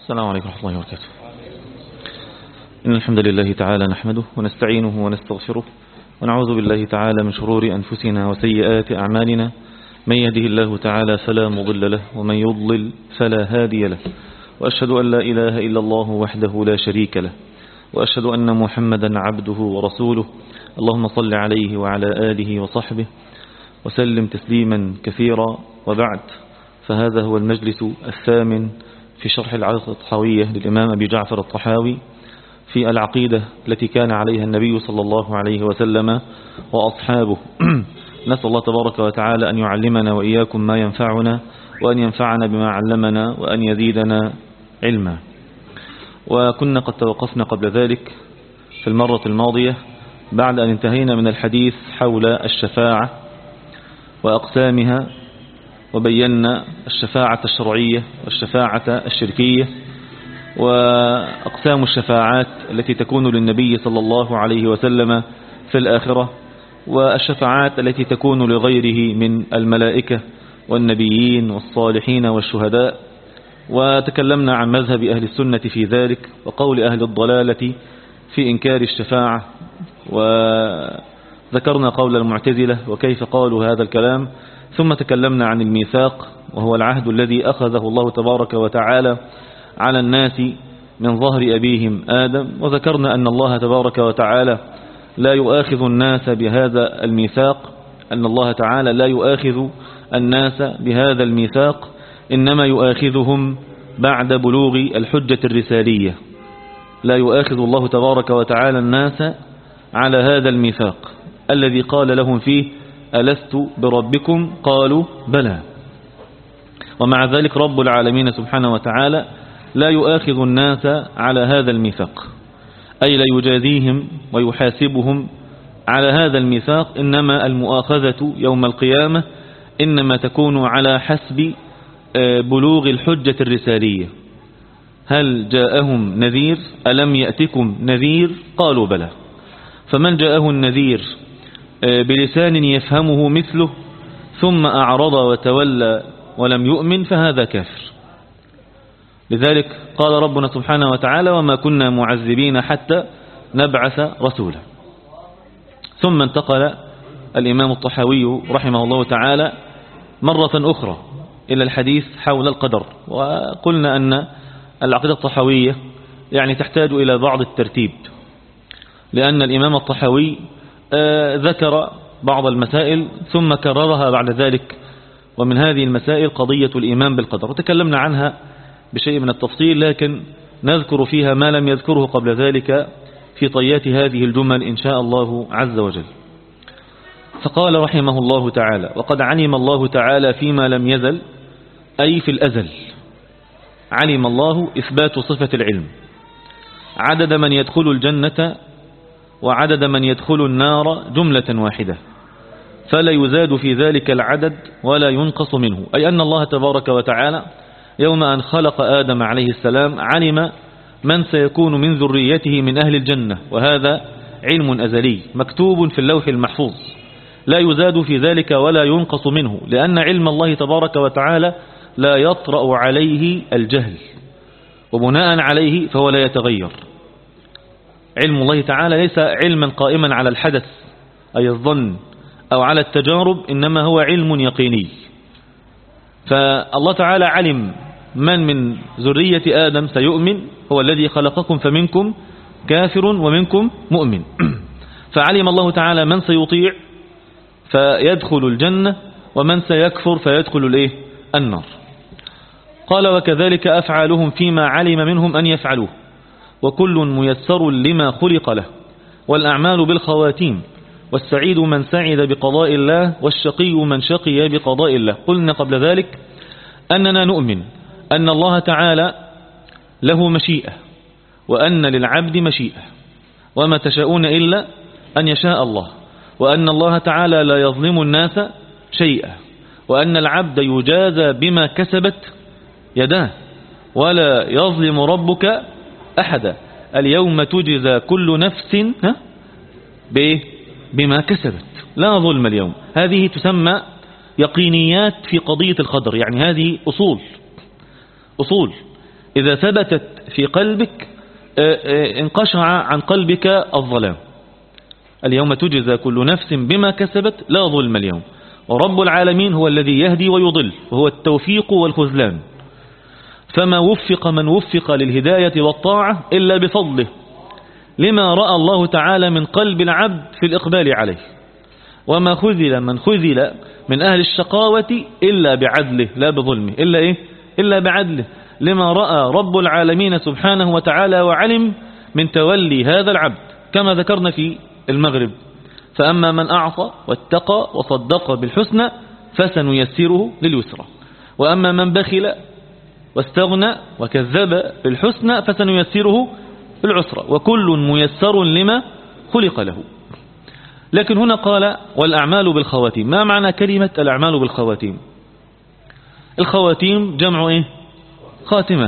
السلام عليكم ورحمة الله وبركاته. إن الحمد لله تعالى نحمده ونستعينه ونستغفره ونعوذ بالله تعالى من شرور أنفسنا وسيئات أعمالنا. من يهده الله تعالى فلا مضل له ومن يضلل فلا هادي له، وأشهد أن لا إله إلا الله وحده لا شريك له، وأشهد أن محمدا عبده ورسوله. اللهم صل عليه وعلى آله وصحبه وسلم تسليما كثيرا، وبعد، فهذا هو المجلس الثامن في شرح العقيدة الطحاوية للإمام أبي جعفر الطحاوي في العقيدة التي كان عليها النبي صلى الله عليه وسلم وأصحابه. نسأل الله تبارك وتعالى أن يعلمنا وإياكم ما ينفعنا، وأن ينفعنا بما علمنا، وأن يزيدنا علما. وكنا قد توقفنا قبل ذلك في المرة الماضية بعد أن انتهينا من الحديث حول الشفاعة وأقسامها، وبينا الشفاعة الشرعية والشفاعة الشركية وأقسام الشفاعات التي تكون للنبي صلى الله عليه وسلم في الآخرة، والشفاعات التي تكون لغيره من الملائكة والنبيين والصالحين والشهداء. وتكلمنا عن مذهب أهل السنة في ذلك، وقول أهل الضلالة في إنكار الشفاعة، وذكرنا قول المعتزلة وكيف قالوا هذا الكلام. ثم تكلمنا عن الميثاق، وهو العهد الذي أخذه الله تبارك وتعالى على الناس من ظهر أبيهم آدم، وذكرنا أن الله تبارك وتعالى لا يؤاخذ الناس بهذا الميثاق، أن الله تعالى لا يؤاخذ الناس بهذا الميثاق، إنما يؤاخذهم بعد بلوغ الحجة الرسالية. لا يؤاخذ الله تبارك وتعالى الناس على هذا الميثاق الذي قال لهم فيه: ألست بربكم؟ قالوا بلى. ومع ذلك رب العالمين سبحانه وتعالى لا يؤاخذ الناس على هذا الميثاق، أي لا يجازيهم ويحاسبهم على هذا الميثاق، إنما المؤاخذة يوم القيامة إنما تكون على حسب بلوغ الحجة الرسالية. هل جاءهم نذير؟ ألم يأتكم نذير؟ قالوا بلى. فمن جاءه النذير بلسان يفهمه مثله ثم أعرض وتولى ولم يؤمن فهذا كافر. لذلك قال ربنا سبحانه وتعالى: وما كنا معذبين حتى نبعث رسولا. ثم انتقل الإمام الطحاوي رحمه الله تعالى مرة أخرى إلى الحديث حول القدر. وقلنا أن العقيدة الطحاوية يعني تحتاج إلى بعض الترتيب، لأن الإمام الطحاوي ذكر بعض المسائل ثم كررها بعد ذلك، ومن هذه المسائل قضية الإيمان بالقدر، وتكلمنا عنها بشيء من التفصيل، لكن نذكر فيها ما لم يذكره قبل ذلك في طيات هذه الجمل إن شاء الله عز وجل. فقال رحمه الله تعالى: وقد علم الله تعالى فيما لم يزل، أي في الأزل، علم الله إثبات صفة العلم، عدد من يدخل الجنة وعدد من يدخل النار جملة واحدة، فلا يزاد في ذلك العدد ولا ينقص منه. أي أن الله تبارك وتعالى يوم أن خلق آدم عليه السلام علم من سيكون من ذريته من أهل الجنة، وهذا علم أزلي مكتوب في اللوح المحفوظ، لا يزاد في ذلك ولا ينقص منه، لأن علم الله تبارك وتعالى لا يطرأ عليه الجهل، وبناء عليه فهو لا يتغير. علم الله تعالى ليس علما قائما على الحدث أي الظن أو على التجارب، إنما هو علم يقيني. فالله تعالى علم من ذرية آدم سيؤمن، هو الذي خلقكم فمنكم كافر ومنكم مؤمن. فعلم الله تعالى من سيطيع فيدخل الجنة، ومن سيكفر فيدخل النار. قال: وكذلك أفعالهم فيما علم منهم أن يفعلوه، وكل ميسر لما خلق له، والأعمال بالخواتيم، والسعيد من سعد بقضاء الله، والشقي من شقي بقضاء الله. قلنا قبل ذلك أننا نؤمن أن الله تعالى له مشيئة، وأن للعبد مشيئة، وما تشاءون إلا أن يشاء الله، وأن الله تعالى لا يظلم الناس شيئا، وأن العبد يجازى بما كسبت يداه، ولا يظلم ربك أحدا. اليوم تجزى كل نفس بما كسبت، لا ظلم اليوم. هذه تسمى يقينيات في قضية القدر، يعني هذه أصول إذا ثبتت في قلبك انقشع عن قلبك الظلام. اليوم تجزى كل نفس بما كسبت لا ظلم اليوم، ورب العالمين هو الذي يهدي ويضل، وهو التوفيق والخذلان. فما وفق من وفق للهداية والطاعة إلا بفضله، لما رأى الله تعالى من قلب العبد في الإقبال عليه. وما خذل من خذل من أهل الشقاوة إلا بعدله لا بظلمه، إلا بعدله، لما رأى رب العالمين سبحانه وتعالى وعلم من تولي هذا العبد، كما ذكرنا في المغرب: فأما من أعطى واتقى وصدق بالحسنى فسنيسره لليسرى، وأما من بخل واستغنى وكذب بالحسنى فسنيسره بالعسرى، وكل ميسر لما خلق له. لكن هنا قال: والأعمال بالخواتيم. ما معنى كلمة الأعمال بالخواتيم؟ الخواتيم جمع خاتمة،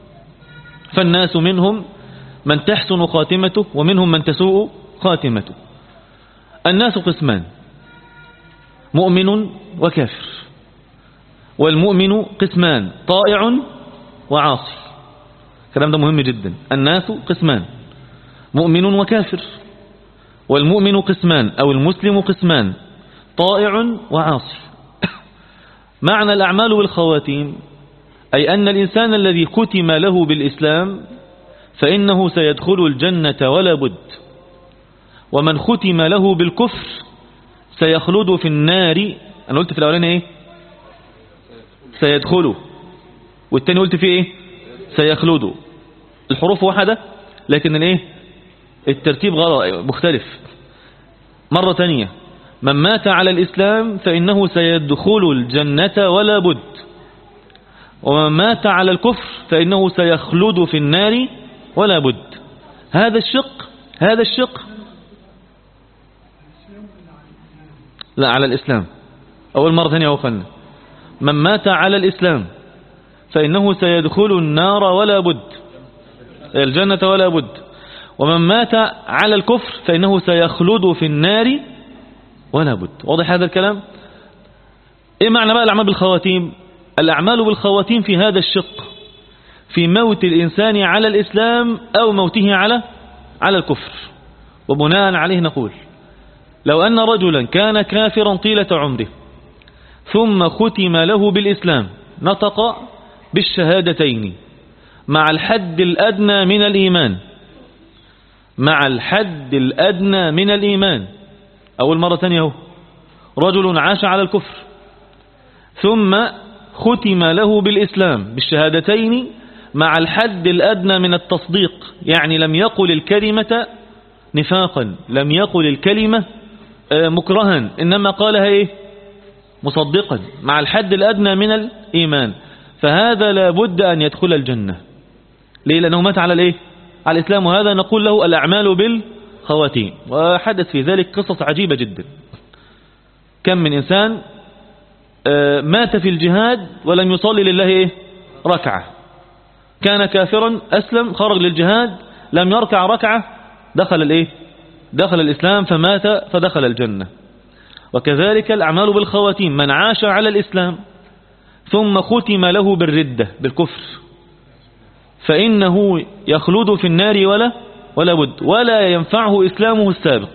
فالناس منهم من تحسن خاتمته ومنهم من تسوء خاتمته. الناس قسمان: مؤمن وكافر. والمؤمن قسمان: طائع وعاصي. الكلام ده مهم جدا. الناس قسمان: مؤمن وكافر. والمؤمن قسمان أو المسلم قسمان: طائع وعاصي. معنى الأعمال بالخواتيم أي أن الإنسان الذي ختم له بالإسلام فإنه سيدخل الجنة ولا بد، ومن ختم له بالكفر سيخلد في النار. أنا قلت في الأولاني سيدخله، والتاني قلت فيه سيخلده. الحروف واحدة لكن الترتيب غلط مختلف. مرة تانية: من مات على الإسلام فإنه سيدخل الجنة ولا بد، ومن مات على الكفر فإنه سيخلد في النار ولا بد. هذا الشق لا، على الإسلام. أول مرة ثانية أخوانا: من مات على الإسلام فإنه سيدخل النار ولا بد، الجنة ولا بد، ومن مات على الكفر فإنه سيخلد في النار ولا بد. واضح هذا الكلام؟ إيه معنى بقى الأعمال بالخواتيم؟ الأعمال بالخواتيم في هذا الشق، في موت الإنسان على الإسلام أو موته على الكفر. وبناء عليه نقول: لو أن رجلا كان كافرا طيلة عمره ثم ختم له بالإسلام، نطق بالشهادتين مع الحد الأدنى من الإيمان، أول مرة ثانية رجل عاش على الكفر ثم ختم له بالإسلام بالشهادتين مع الحد الأدنى من التصديق، يعني لم يقل الكلمة نفاقا، لم يقل الكلمة مكرها، إنما قالها مصدقا مع الحد الأدنى من الإيمان، فهذا لا بد أن يدخل الجنة. ليه؟ لأنه مات على الإسلام. وهذا نقول له الأعمال بالخواتيم. وحدث في ذلك قصص عجيبة جدا. كم من إنسان مات في الجهاد ولم يصلي لله ركعة، كان كافرا أسلم خرج للجهاد لم يركع ركعة، دخل الإسلام فمات فدخل الجنة. وكذلك الأعمال بالخواتيم: من عاش على الإسلام ثم ختم له بالردة بالكفر فإنه يخلد في النار ولا بد، ولا ينفعه إسلامه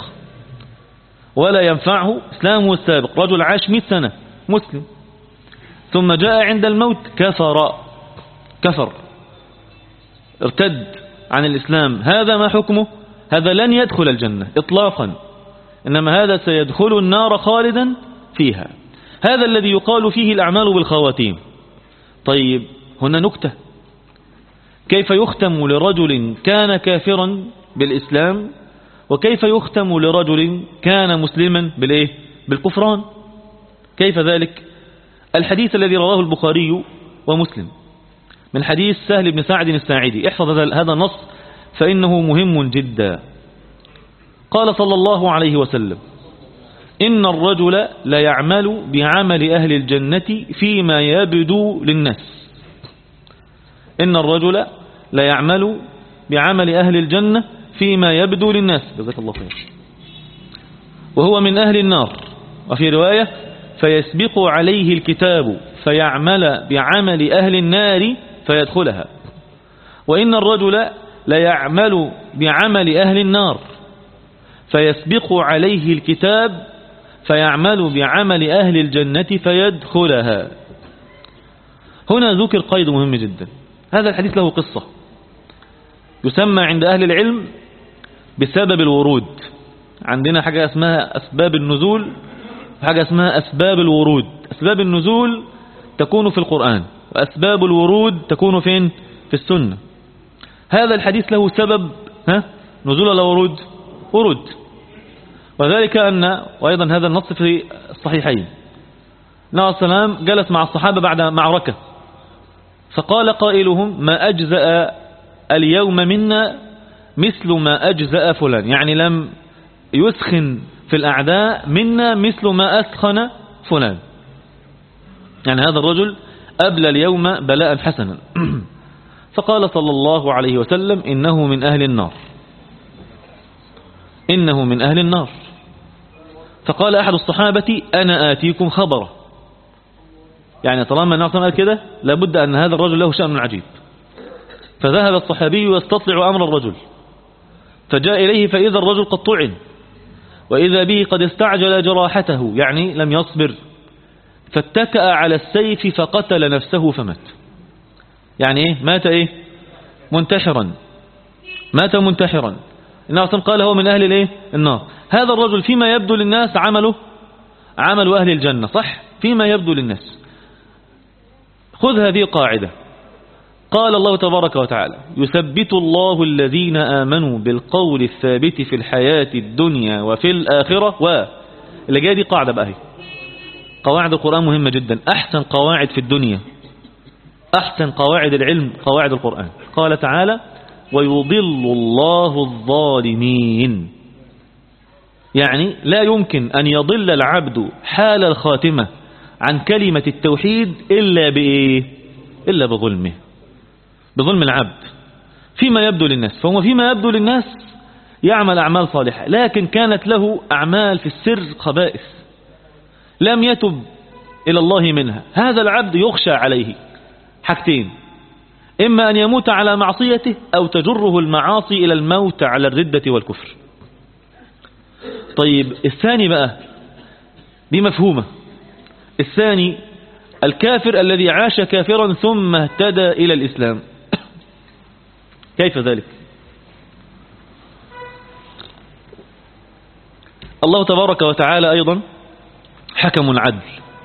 السابق. رجل عاش 100 سنة مسلم ثم جاء عند الموت كفر ارتد عن الإسلام، هذا ما حكمه؟ هذا لن يدخل الجنة إطلاقا، إنما هذا سيدخل النار خالدا فيها. هذا الذي يقال فيه الأعمال بالخواتيم. طيب، هنا نكتة: كيف يختم لرجل كان كافرا بالإسلام، وكيف يختم لرجل كان مسلما بالكفران؟ كيف ذلك؟ الحديث الذي رواه البخاري ومسلم من حديث سهل بن سعد الساعدي، احفظ هذا النص فإنه مهم جدا. قال صلى الله عليه وسلم: إن الرجل لا يعمل بعمل أهل الجنة فيما يبدو للناس. إن الرجل لا يعمل بعمل أهل الجنة فيما يبدو للناس، جزاك الله خير، وهو من أهل النار. وفي رواية: فيسبق عليه الكتاب فيعمل بعمل أهل النار فيدخلها. وإن الرجل ليعمل بعمل أهل النار فيسبق عليه الكتاب فيعمل بعمل أهل الجنة فيدخلها. هنا ذكر قيد مهم جدا. هذا الحديث له قصة يسمى عند أهل العلم بسبب الورود. عندنا حاجة اسمها أسباب النزول وحاجة اسمها أسباب الورود. أسباب النزول تكون في القرآن وأسباب الورود تكون فين؟ في السنة. هذا الحديث له سبب نزول ولا ورود؟ ورود. وذلك أن وأيضا هذا النص في الصحيحين. النبي صلى الله عليه وسلم جلس مع الصحابة بعد معركة فقال قائلهم ما أجزأ اليوم منا مثل ما أجزأ فلان، يعني لم يسخن في الأعداء منا مثل ما أسخن فلان، يعني هذا الرجل أبلى اليوم بلاء حسنا. فقال صلى الله عليه وسلم إنه من أهل النار، إنه من أهل النار. فقال أحد الصحابة أنا آتيكم خبره، يعني طالما النبي صلى الله عليه وسلم كده لابد أن هذا الرجل له شأن عجيب. فذهب الصحابي يستطلع أمر الرجل فجاء إليه فإذا الرجل قد طعن وإذا به قد استعجل جراحته، يعني لم يصبر فاتكأ على السيف فقتل نفسه فمات. يعني إيه؟ مات إيه؟ منتحرا، مات منتحرا. النبي صلى قال هو من أهل الإيه؟ النار. هذا الرجل فيما يبدو للناس عمل أهل الجنة، صح؟ فيما يبدو للناس. خذ هذه قاعدة. قال الله تبارك وتعالى يثبت الله الذين آمنوا بالقول الثابت في الحياة الدنيا وفي الآخرة اللي جاية دي قاعدة بقى هي. قواعد القرآن مهمة جدا. أحسن قواعد في الدنيا، أحسن قواعد العلم قواعد القرآن. قال تعالى ويضل الله الظالمين، يعني لا يمكن أن يضل العبد حال الخاتمة عن كلمة التوحيد إلا بإيه؟ إلا بظلمه، بظلم العبد فيما يبدو للناس. فهو فيما يبدو للناس يعمل أعمال صالحة، لكن كانت له أعمال في السر خبائث لم يتب إلى الله منها. هذا العبد يخشى عليه حاجتين: إما أن يموت على معصيته أو تجره المعاصي إلى الموت على الردة والكفر. طيب الثاني بقى دي مفهومة. الثاني الكافر الذي عاش كافرا ثم اهتدى إلى الإسلام، كيف ذلك؟ الله تبارك وتعالى أيضا حكم عدل،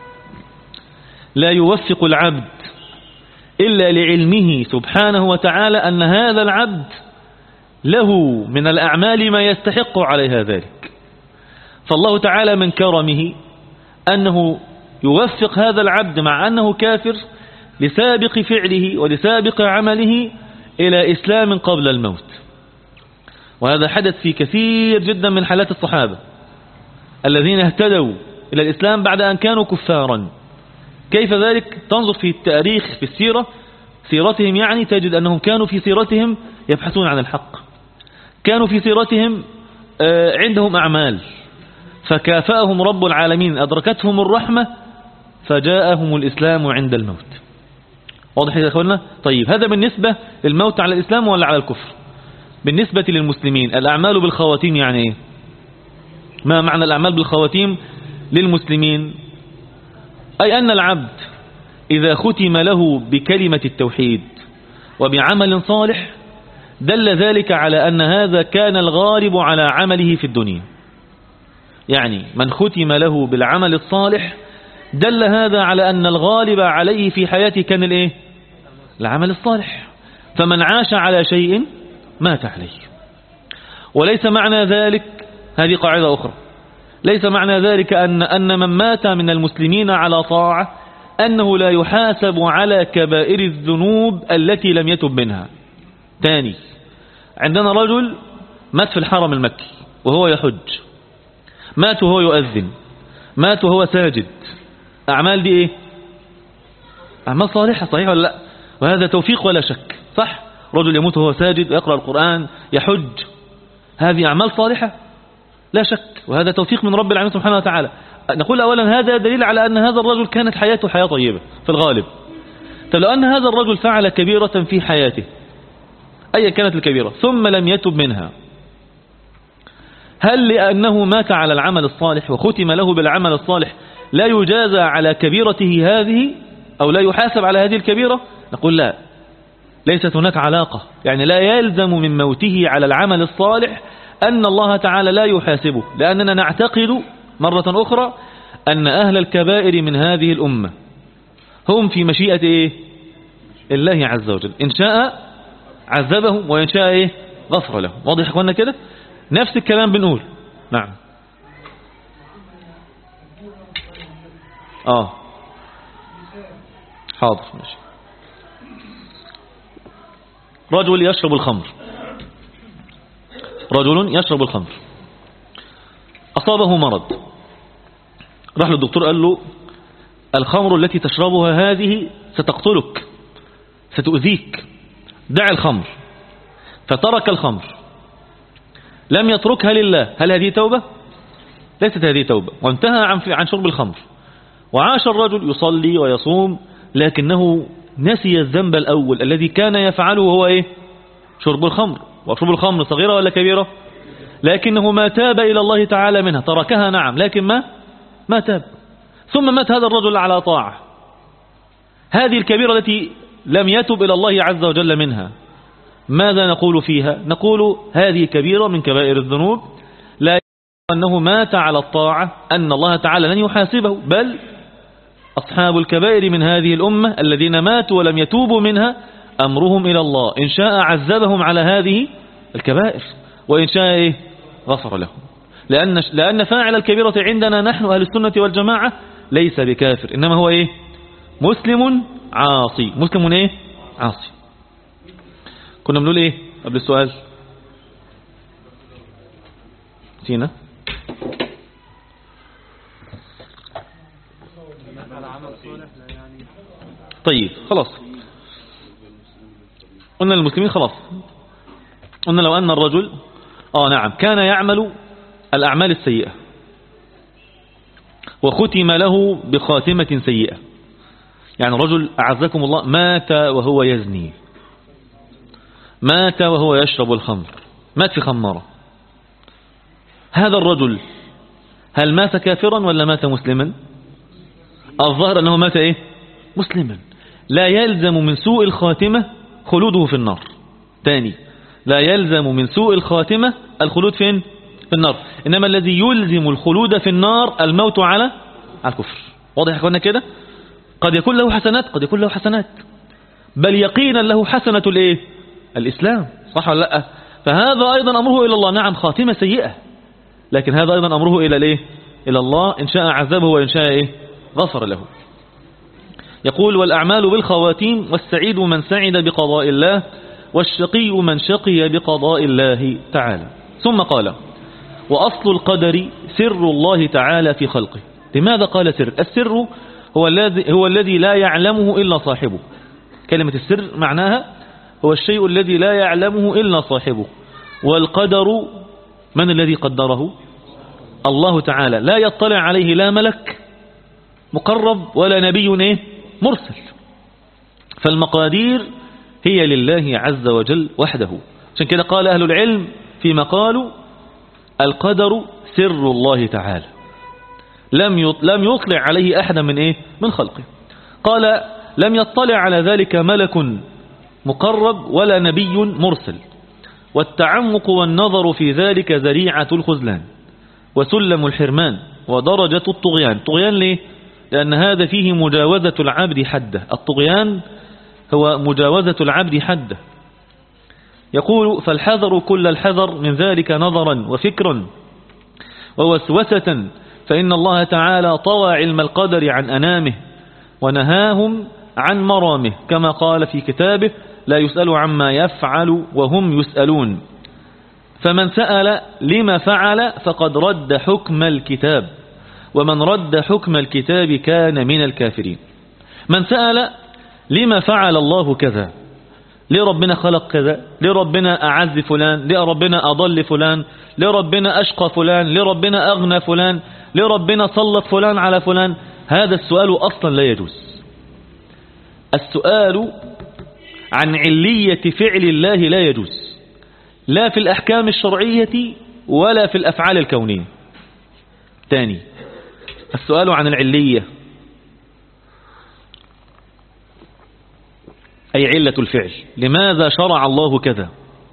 لا يوفق العبد إلا لعلمه سبحانه وتعالى أن هذا العبد له من الأعمال ما يستحق عليها ذلك. فالله تعالى من كرمه أنه يوفق هذا العبد مع أنه كافر لسابق فعله ولسابق عمله إلى إسلام قبل الموت. وهذا حدث في كثير جدا من حالات الصحابة الذين اهتدوا إلى الإسلام بعد أن كانوا كفارا. كيف ذلك؟ تنظر في التاريخ في السيرة، سيرتهم يعني تجد أنهم كانوا في سيرتهم يبحثون عن الحق، كانوا في سيرتهم عندهم أعمال فكافأهم رب العالمين، أدركتهم الرحمة فجاءهم الإسلام عند الموت. واضح يا أخوانا؟ طيب هذا بالنسبة للموت على الإسلام ولا على الكفر؟ بالنسبة للمسلمين الأعمال بالخواتيم يعني إيه؟ ما معنى الأعمال بالخواتيم للمسلمين؟ أي أن العبد إذا ختم له بكلمة التوحيد وبعمل صالح دل ذلك على أن هذا كان الغالب على عمله في الدنيا. يعني من ختم له بالعمل الصالح دل هذا على أن الغالب عليه في حياته كان الإيه؟ العمل الصالح. فمن عاش على شيء مات عليه. وليس معنى ذلك، هذه قاعدة أخرى، ليس معنى ذلك أن من مات من المسلمين على طاعة أنه لا يحاسب على كبائر الذنوب التي لم يتب منها. ثاني، عندنا رجل مات في الحرم المكي وهو يحج، مات وهو يؤذن، مات وهو ساجد. أعمال دي إيه؟ أعمال صالحة، صحيح ولا لا؟ وهذا توفيق ولا شك، صح؟ رجل يموت وهو ساجد ويقرأ القرآن يحج، هذه أعمال صالحة لا شك، وهذا توفيق من رب العالمين سبحانه وتعالى. نقول أولا هذا دليل على أن هذا الرجل كانت حياته حياة طيبة في الغالب. طب لو أن هذا الرجل فعل كبيرة في حياته أي كانت الكبيرة ثم لم يتب منها، هل لأنه مات على العمل الصالح وختم له بالعمل الصالح لا يجازى على كبيرته هذه أو لا يحاسب على هذه الكبيرة؟ نقول لا، ليست هناك علاقة. يعني لا يلزم من موته على العمل الصالح أن الله تعالى لا يحاسبه، لأننا نعتقد مرة أخرى أن أهل الكبائر من هذه الأمة هم في مشيئة إيه؟ الله عز وجل، إن شاء عذبهم وإن شاء إيه؟ غفر لهم. واضح أخوانا كده؟ نفس الكلام بنقول. نعم. حاضر ماشي. رجل يشرب الخمر، رجل يشرب الخمر أصابه مرض، راح للدكتور قال له الخمر التي تشربها هذه ستقتلك ستؤذيك، دع الخمر. فترك الخمر، لم يتركها لله، هل هذه توبة؟ ليست هذه توبة، وانتهى عن شرب الخمر. وعاش الرجل يصلي ويصوم لكنه نسي الذنب الأول الذي كان يفعله، هو إيه؟ شرب الخمر. وشرب الخمر صغيرة ولا كبيرة؟ لكنه ما تاب إلى الله تعالى منها، تركها نعم لكن ما تاب. ثم مات هذا الرجل على طاعة. هذه الكبيرة التي لم يتب إلى الله عز وجل منها، ماذا نقول فيها؟ نقول هذه كبيرة من كبائر الذنوب، لا أنه مات على الطاعة أن الله تعالى لن يحاسبه، بل أصحاب الكبائر من هذه الأمة الذين ماتوا ولم يتوبوا منها أمرهم إلى الله، إن شاء عذبهم على هذه الكبائر وإن شاء إيه؟ غفر لهم. لأن فاعل الكبيرة عندنا نحن أهل السنة والجماعة ليس بكافر، إنما هو إيه؟ مسلم عاصي. مسلم إيه؟ عاصي. كنا بنقول إيه قبل السؤال؟ سينا طيب خلاص، قلنا المسلمين خلاص. قلنا لو أن الرجل نعم كان يعمل الأعمال السيئة وختم له بخاتمة سيئة، يعني رجل أعزكم الله مات وهو يزني، مات وهو يشرب الخمر، مات في خمارة، هذا الرجل هل مات كافرا ولا مات مسلما؟ الظاهر أنه مات إيه؟ مسلما. لا يلزم من سوء الخاتمة خلوده في النار. تاني، لا يلزم من سوء الخاتمة الخلود فين؟ في النار، إنما الذي يلزم الخلود في النار الموت على الكفر. واضح يا اخوانا كده؟ قد يكون له حسنات، قد يكون له حسنات، بل يقينا له حسنة الايه؟ الإسلام، صح ولا لا؟ فهذا أيضا أمره إلى الله، نعم خاتمة سيئة، لكن هذا أيضا أمره إلى الايه؟ إلى الله، إن شاء عذبه وإن شاء إيه؟ غفر له. يقول والأعمال بالخواتيم، والسعيد من سعد بقضاء الله، والشقي من شقي بقضاء الله تعالى. ثم قال وأصل القدر سر الله تعالى في خلقه. لماذا قال سر؟ السر هو الذي لا يعلمه إلا صاحبه. كلمة السر معناها هو الشيء الذي لا يعلمه إلا صاحبه. والقدر من الذي قدره؟ الله تعالى، لا يطلع عليه لا ملك مقرب ولا نبي مرسل. فالمقادير هي لله عز وجل وحده. عشان كده قال أهل العلم فيما قالوا القدر سر الله تعالى، لم يطلع عليه أحد من خلقه. قال لم يطلع على ذلك ملك مقرب ولا نبي مرسل. والتعمق والنظر في ذلك ذريعة الخذلان وسلم الحرمان ودرجة الطغيان. طغيان ليه؟ لأن هذا فيه مجاوزة العبد حده. الطغيان هو مجاوزة العبد حده. يقول فالحذر كل الحذر من ذلك نظرا وفكرا ووسوسة، فإن الله تعالى طوى علم القدر عن أنامه ونهاهم عن مرامه، كما قال في كتابه لا يسأل عما يفعل وهم يسألون. فمن سأل لما فعل فقد رد حكم الكتاب، ومن رد حكم الكتاب كان من الكافرين. من سأل لما فعل الله كذا، ليه ربنا خلق كذا، ليه ربنا أعز فلان، ليه ربنا أضل فلان، ليه ربنا أشقى فلان، ليه ربنا أغنى فلان، ليه ربنا سلط فلان على فلان، هذا السؤال أصلا لا يجوز. السؤال عن علية فعل الله لا يجوز، لا في الأحكام الشرعية ولا في الأفعال الكونية. ثاني، السؤال عن العلية، أي علة الفعل، لماذا شرع الله كذا،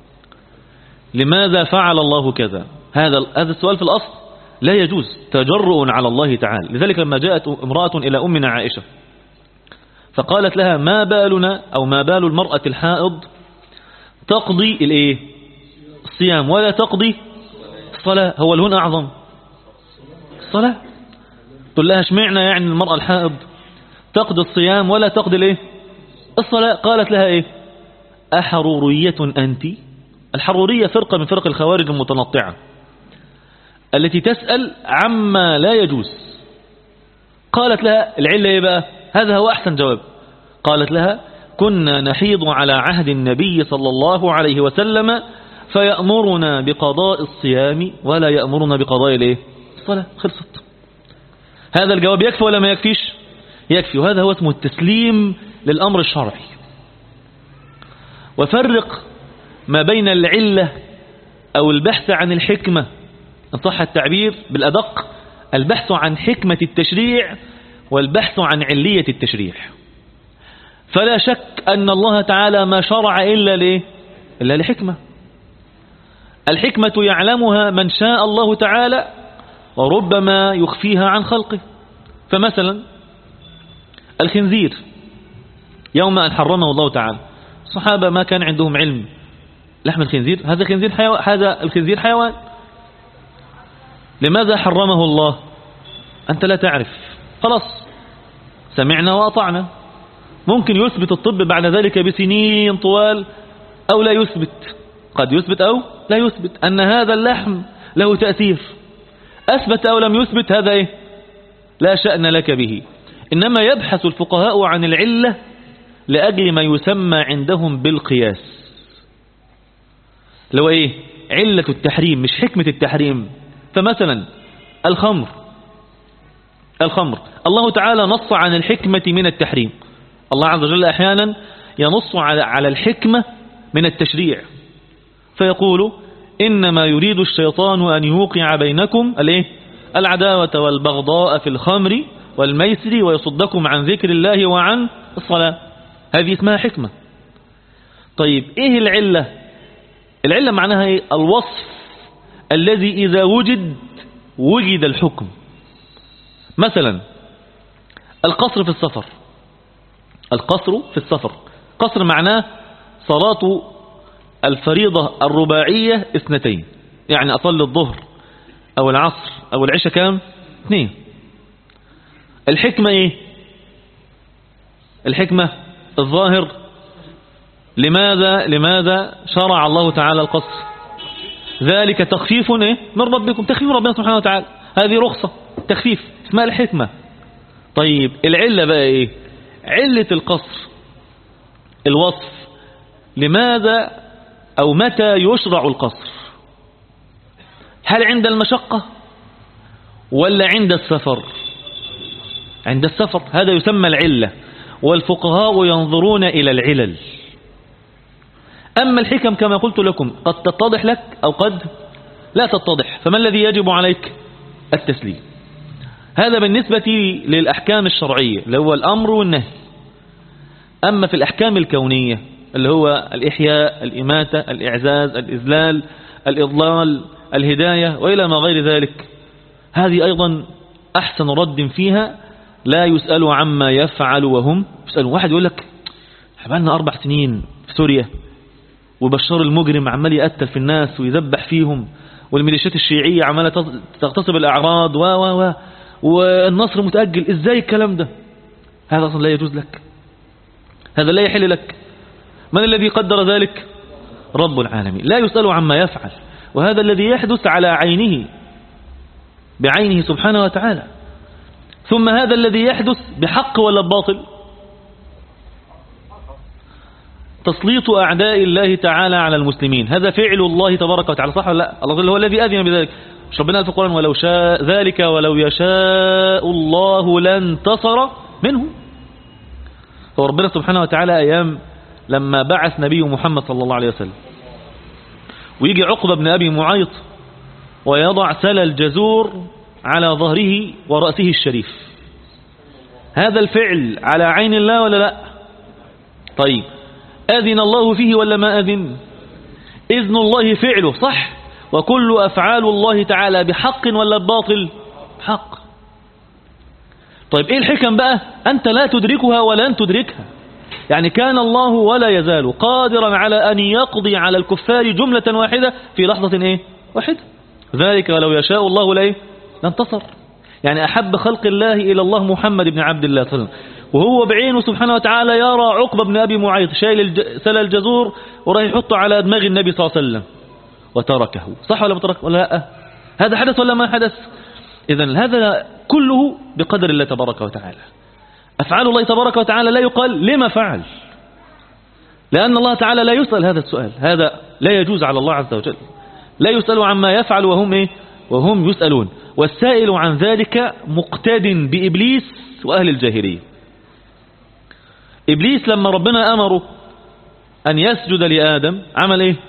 لماذا فعل الله كذا، هذا السؤال في الأصل لا يجوز، تجرؤ على الله تعالى. لذلك لما جاءت امرأة إلى أمنا عائشة فقالت لها ما بالنا أو ما بال المرأة الحائض تقضي الصيام ولا تقضي الصلاة، هو الهون أعظم الصلاة. تقول لها اشمعنا يعني المرأة الحائض تقضي الصيام ولا تقضي الصلاة؟ قالت لها أحرورية أنت؟ الحرورية فرقة من فرق الخوارج المتنطعة التي تسأل عما لا يجوز. قالت لها العلة بقى؟ هذا هو أحسن جواب. قالت لها كنا نحيض على عهد النبي صلى الله عليه وسلم فيأمرنا بقضاء الصيام ولا يأمرنا بقضاء الصلاة. خلصت. هذا الجواب يكفي ولا ما يكفيش؟ يكفي. وهذا هو اسمه التسليم للأمر الشرعي. وفرق ما بين العلة أو البحث عن الحكمة، إن صح التعبير بالأدق، البحث عن حكمة التشريع والبحث عن علية التشريع. فلا شك أن الله تعالى ما شرع إلا لحكمة. الحكمة يعلمها من شاء الله تعالى وربما يخفيها عن خلقه. فمثلا الخنزير يوم أن حرمه الله تعالى الصحابة ما كان عندهم علم لحم الخنزير، هذا الخنزير حيوان. لماذا حرمه الله؟ أنت لا تعرف، خلاص سمعنا وأطعنا. ممكن يثبت الطب بعد ذلك بسنين طوال أو لا يثبت، قد يثبت أو لا يثبت أن هذا اللحم له تأثير. أثبت أو لم يثبت هذا لا شأن لك به. إنما يبحث الفقهاء عن العلة لأجل ما يسمى عندهم بالقياس، لو علة التحريم مش حكمة التحريم. فمثلا الخمر الله تعالى نص عن الحكمة من التحريم. الله عز وجل أحيانا ينص على الحكمة من التشريع فيقول إنما يريد الشيطان أن يوقع بينكم العداوة والبغضاء في الخمر والميسر ويصدكم عن ذكر الله وعن الصلاة. هذه اسمها حكمة. طيب ايه العلة؟ العلة معناها الوصف الذي إذا وجد الحكم. مثلا القصر في السفر. قصر معناه صلاة الفريضة الرباعية 2، يعني أصلي الظهر أو العصر أو العشاء كام؟ 2. الحكمة الحكمة الظاهر لماذا شرع الله تعالى القصر؟ ذلك تخفيف من ربكم، تخفيف ربنا سبحانه وتعالى، هذه رخصة تخفيف اسمها الحكمة. طيب العلة بقى علة القصر الوصف، لماذا أو متى يشرع القصر؟ هل عند المشقة ولا عند السفر؟ عند السفر، هذا يسمى العلة. والفقهاء ينظرون إلى العلل. أما الحكم كما قلت لكم قد تتضح لك أو قد لا تتضح، فما الذي يجب عليك؟ التسليم. هذا بالنسبة للأحكام الشرعية اللي هو الأمر والنهي. أما في الأحكام الكونية اللي هو الإحياء، الإماتة، الإعزاز، الإذلال، الإضلال، الهداية وإلى ما غير ذلك، هذه أيضا أحسن رد فيها لا يسأل عما يفعل وهم يسألون. واحد يقول لك حبالنا 4 سنين في سوريا وبشار المجرم عمال يقتل في الناس ويذبح فيهم، والميليشيات الشيعية عمالة تغتصب الأعراض والنصر متأجل. إزاي الكلام ده؟ هذا أصلا لا يجوز لك، هذا لا يحل لك. من الذي قدر ذلك؟ رب العالمين. لا يسأل عما يفعل، وهذا الذي يحدث على عينه بعينه سبحانه وتعالى. ثم هذا الذي يحدث بحق ولا بباطل؟ تسليط أعداء الله تعالى على المسلمين، هذا فعل الله تبارك وتعالى، صح ولا لا؟ الله هو الذي أذن بذلك. مش ربنا في القرآن ولو شاء ذلك ولو يشاء الله لانتصر منه. هو ربنا سبحانه وتعالى أيام لما بعث نبي محمد صلى الله عليه وسلم، ويجي عقبة بن أبي معيط ويضع سل الجزور على ظهره ورأسه الشريف، هذا الفعل على عين الله ولا لا؟ طيب أذن الله فيه ولا ما أذن؟ إذن الله فعله صح، وكل أفعال الله تعالى بحق ولا بباطل؟ حق. طيب إيه الحكم بقى؟ أنت لا تدركها ولن تدركها. يعني كان الله ولا يزال قادرا على أن يقضي على الكفار جملة واحدة في لحظة إيه؟ واحدة. ذلك ولو يشاء الله ليه لانتصر. يعني أحب خلق الله إلى الله محمد بن عبد الله صلى الله عليه وسلم، وهو بعينه سبحانه وتعالى يرى عقبة بن أبي معيط شايل سل الجزور وراح يحطه على دماغ النبي صلى الله عليه وسلم وتركه، صح ولا مترك ولا لا؟ هذا حدث ولا ما حدث؟ إذن هذا كله بقدر الله تبارك وتعالى. أفعال الله تبارك وتعالى لا يقال لما فعل، لأن الله تعالى لا يسأل هذا السؤال، هذا لا يجوز على الله عز وجل، لا يسأل عما يفعل وهم إيه؟ وهم يسألون. والسائل عن ذلك مقتد بإبليس وأهل الجاهلية. إبليس لما ربنا أمره أن يسجد لآدم عمل إيه؟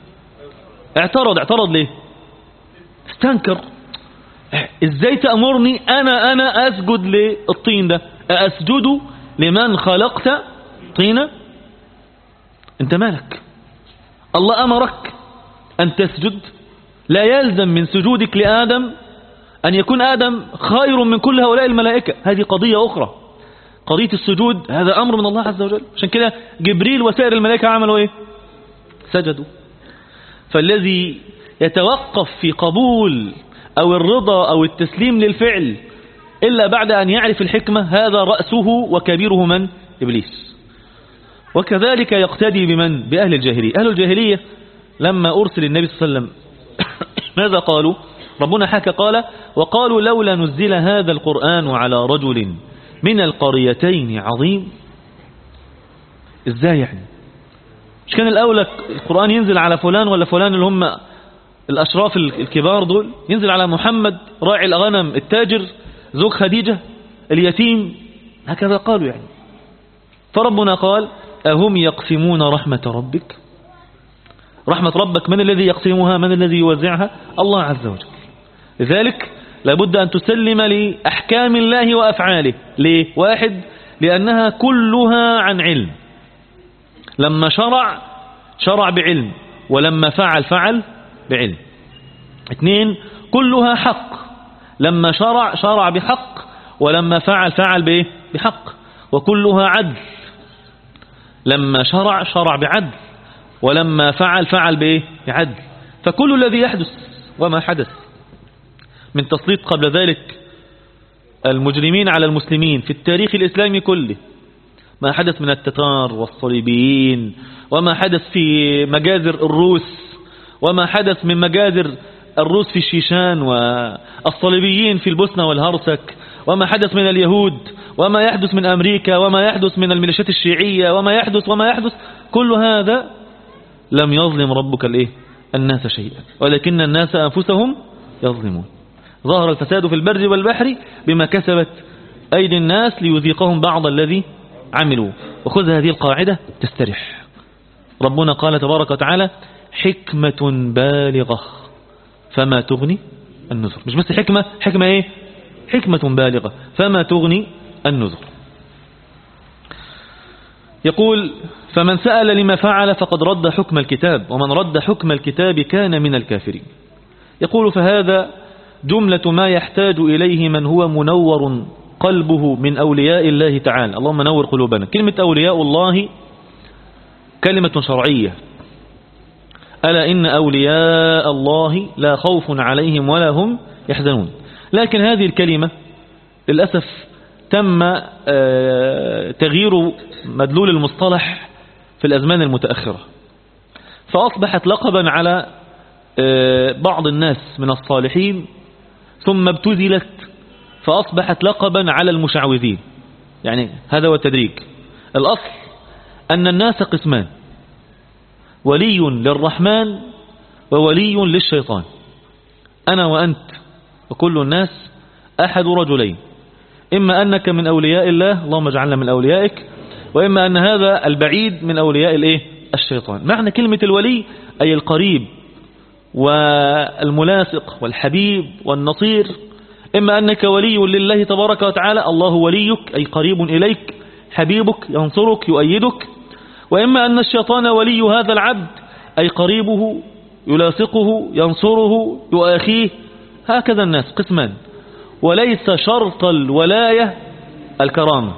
اعترض ليه؟ استنكر. إزاي تأمرني أنا أسجد للطين ده؟ أسجد لمن خلقت طينا؟ أنت مالك؟ الله أمرك أن تسجد، لا يلزم من سجودك لآدم أن يكون آدم خير من كل هؤلاء الملائكة. هذه قضية أخرى. قضية السجود هذا أمر من الله عز وجل، عشان كده جبريل وسائر الملائكة عملوا إيه؟ سجدوا. فالذي يتوقف في قبول أو الرضا أو التسليم للفعل إلا بعد أن يعرف الحكمة هذا رأسه وكبيره من؟ إبليس. وكذلك يقتدي بمن؟ بأهل الجاهلية. أهل الجاهلية لما أرسل النبي صلى الله عليه وسلم ماذا قالوا؟ ربنا حكى قال وقالوا لولا نزل هذا القرآن على رجل من القريتين عظيم. إزاي يعني؟ مش كان الأولى القرآن ينزل على فلان ولا فلان اللي هم الأشراف الكبار دول؟ ينزل على محمد راعي الغنم التاجر زوج خديجة اليتيم؟ هكذا قالوا يعني. فربنا قال أهم يقسمون رحمة ربك؟ رحمة ربك من الذي يقسمها؟ من الذي يوزعها؟ الله عز وجل. لذلك لابد أن تسلم لأحكام الله وأفعاله. ليه؟ واحد، لأنها كلها عن علم. لما شرع بعلم، ولما فعل بعلم. اثنين، كلها حق. لما شرع بحق، ولما فعل بحق. وكلها عدل. لما شرع بعدل، ولما فعل بعدل. فكل الذي يحدث وما حدث من تسليط قبل ذلك المجرمين على المسلمين في التاريخ الإسلامي كله، ما حدث من التتار والصليبيين، وما حدث في مجازر الروس، وما حدث من مجازر الروس في الشيشان والصليبيين في البوسنة والهرسك، وما حدث من اليهود، وما يحدث من أمريكا، وما يحدث من الميليشيات الشيعية، وما يحدث كل هذا لم يظلم ربك الناس شيئا، ولكن الناس أنفسهم يظلمون. ظهر الفساد في البر والبحر بما كسبت أيدي الناس ليذيقهم بعض الذي عملوا. وخذ هذه القاعدة تستريح. ربنا قال تبارك وتعالى حكمة بالغة فما تغني النذر. مش بس حكمة ايه؟ حكمة بالغة فما تغني النذر. يقول فمن سأل لما فعل فقد رد حكم الكتاب، ومن رد حكم الكتاب كان من الكافرين. يقول فهذا جملة ما يحتاج إليه من هو منور قلبه من أولياء الله تعالى. اللهم نور قلوبنا. كلمة أولياء الله كلمة شرعية. ألا إن أولياء الله لا خوف عليهم ولا هم يحزنون. لكن هذه الكلمة للأسف تم تغيير مدلول المصطلح في الأزمان المتأخرة، فأصبحت لقبا على بعض الناس من الصالحين، ثم ابتذلت فأصبحت لقبا على المشعوذين. يعني هذا هو التدريج. الأصل أن الناس قسمان: ولي للرحمن وولي للشيطان. أنا وأنت وكل الناس أحد رجلين: إما أنك من أولياء الله، اللهم اجعلنا من أوليائك، وإما أن هذا البعيد من أولياء الإيه؟ الشيطان. معنى كلمة الولي أي القريب والملاصق والحبيب والنصير. إما أنك ولي لله تبارك وتعالى، الله وليك أي قريب إليك، حبيبك ينصرك يؤيدك. وإما أن الشيطان ولي هذا العبد أي قريبه يلاصقه ينصره يؤاخيه. هكذا الناس قسمان. وليس شرط الولاية الكرامة،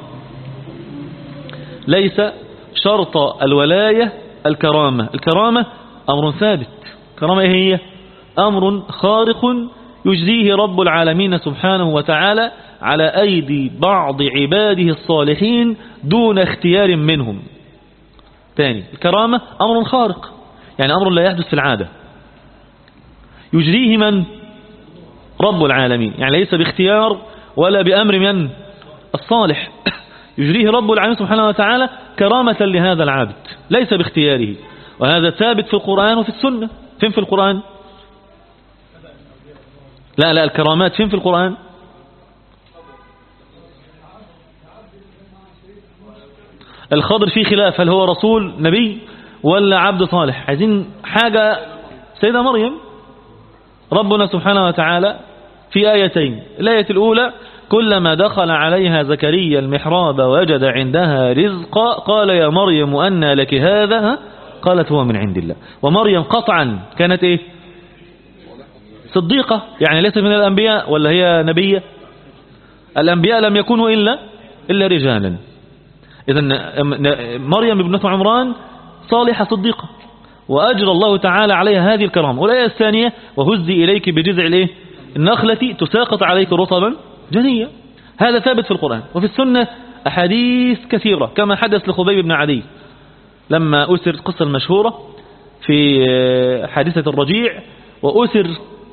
ليس شرط الولاية الكرامة. الكرامة أمر ثابت. كرامة إيه هي؟ أمر خارق يجزيه رب العالمين سبحانه وتعالى على أيدي بعض عباده الصالحين دون اختيار منهم. ثاني، الكرامة أمر خارق، يعني أمر لا يحدث في العادة، يجريه من؟ رب العالمين، يعني ليس باختيار ولا بأمر من؟ الصالح. يجريه رب العالمين سبحانه وتعالى كرامة لهذا العبد ليس باختياره. وهذا ثابت في القرآن وفي السنة. فين في القرآن؟ لا الكرامات فين في القرآن؟ الخضر فيه خلاف، هل هو رسول نبي ولا عبد صالح؟ عايزين حاجة. سيدة مريم ربنا سبحانه وتعالى في آيتين. الآية الأولى: كلما دخل عليها زكريا المحراب وجد عندها رزقا قال يا مريم أنى لك هذا؟ قالت هو من عند الله. ومريم قطعا كانت إيه؟ صديقة، يعني ليست من الأنبياء ولا هي نبية؟ الأنبياء لم يكونوا إلا رجالا. إذن مريم ابنة عمران صالحة صديقة، وأجرى الله تعالى عليها هذه الكرامة. والآية الثانية: وهزي إليك بجذع النخلة تساقط عليك رطبا جنيا. هذا ثابت في القرآن وفي السنة أحاديث كثيرة، كما حدث لخبيب بن عدي لما أسر، القصة المشهورة في حادثة الرجيع، وأسر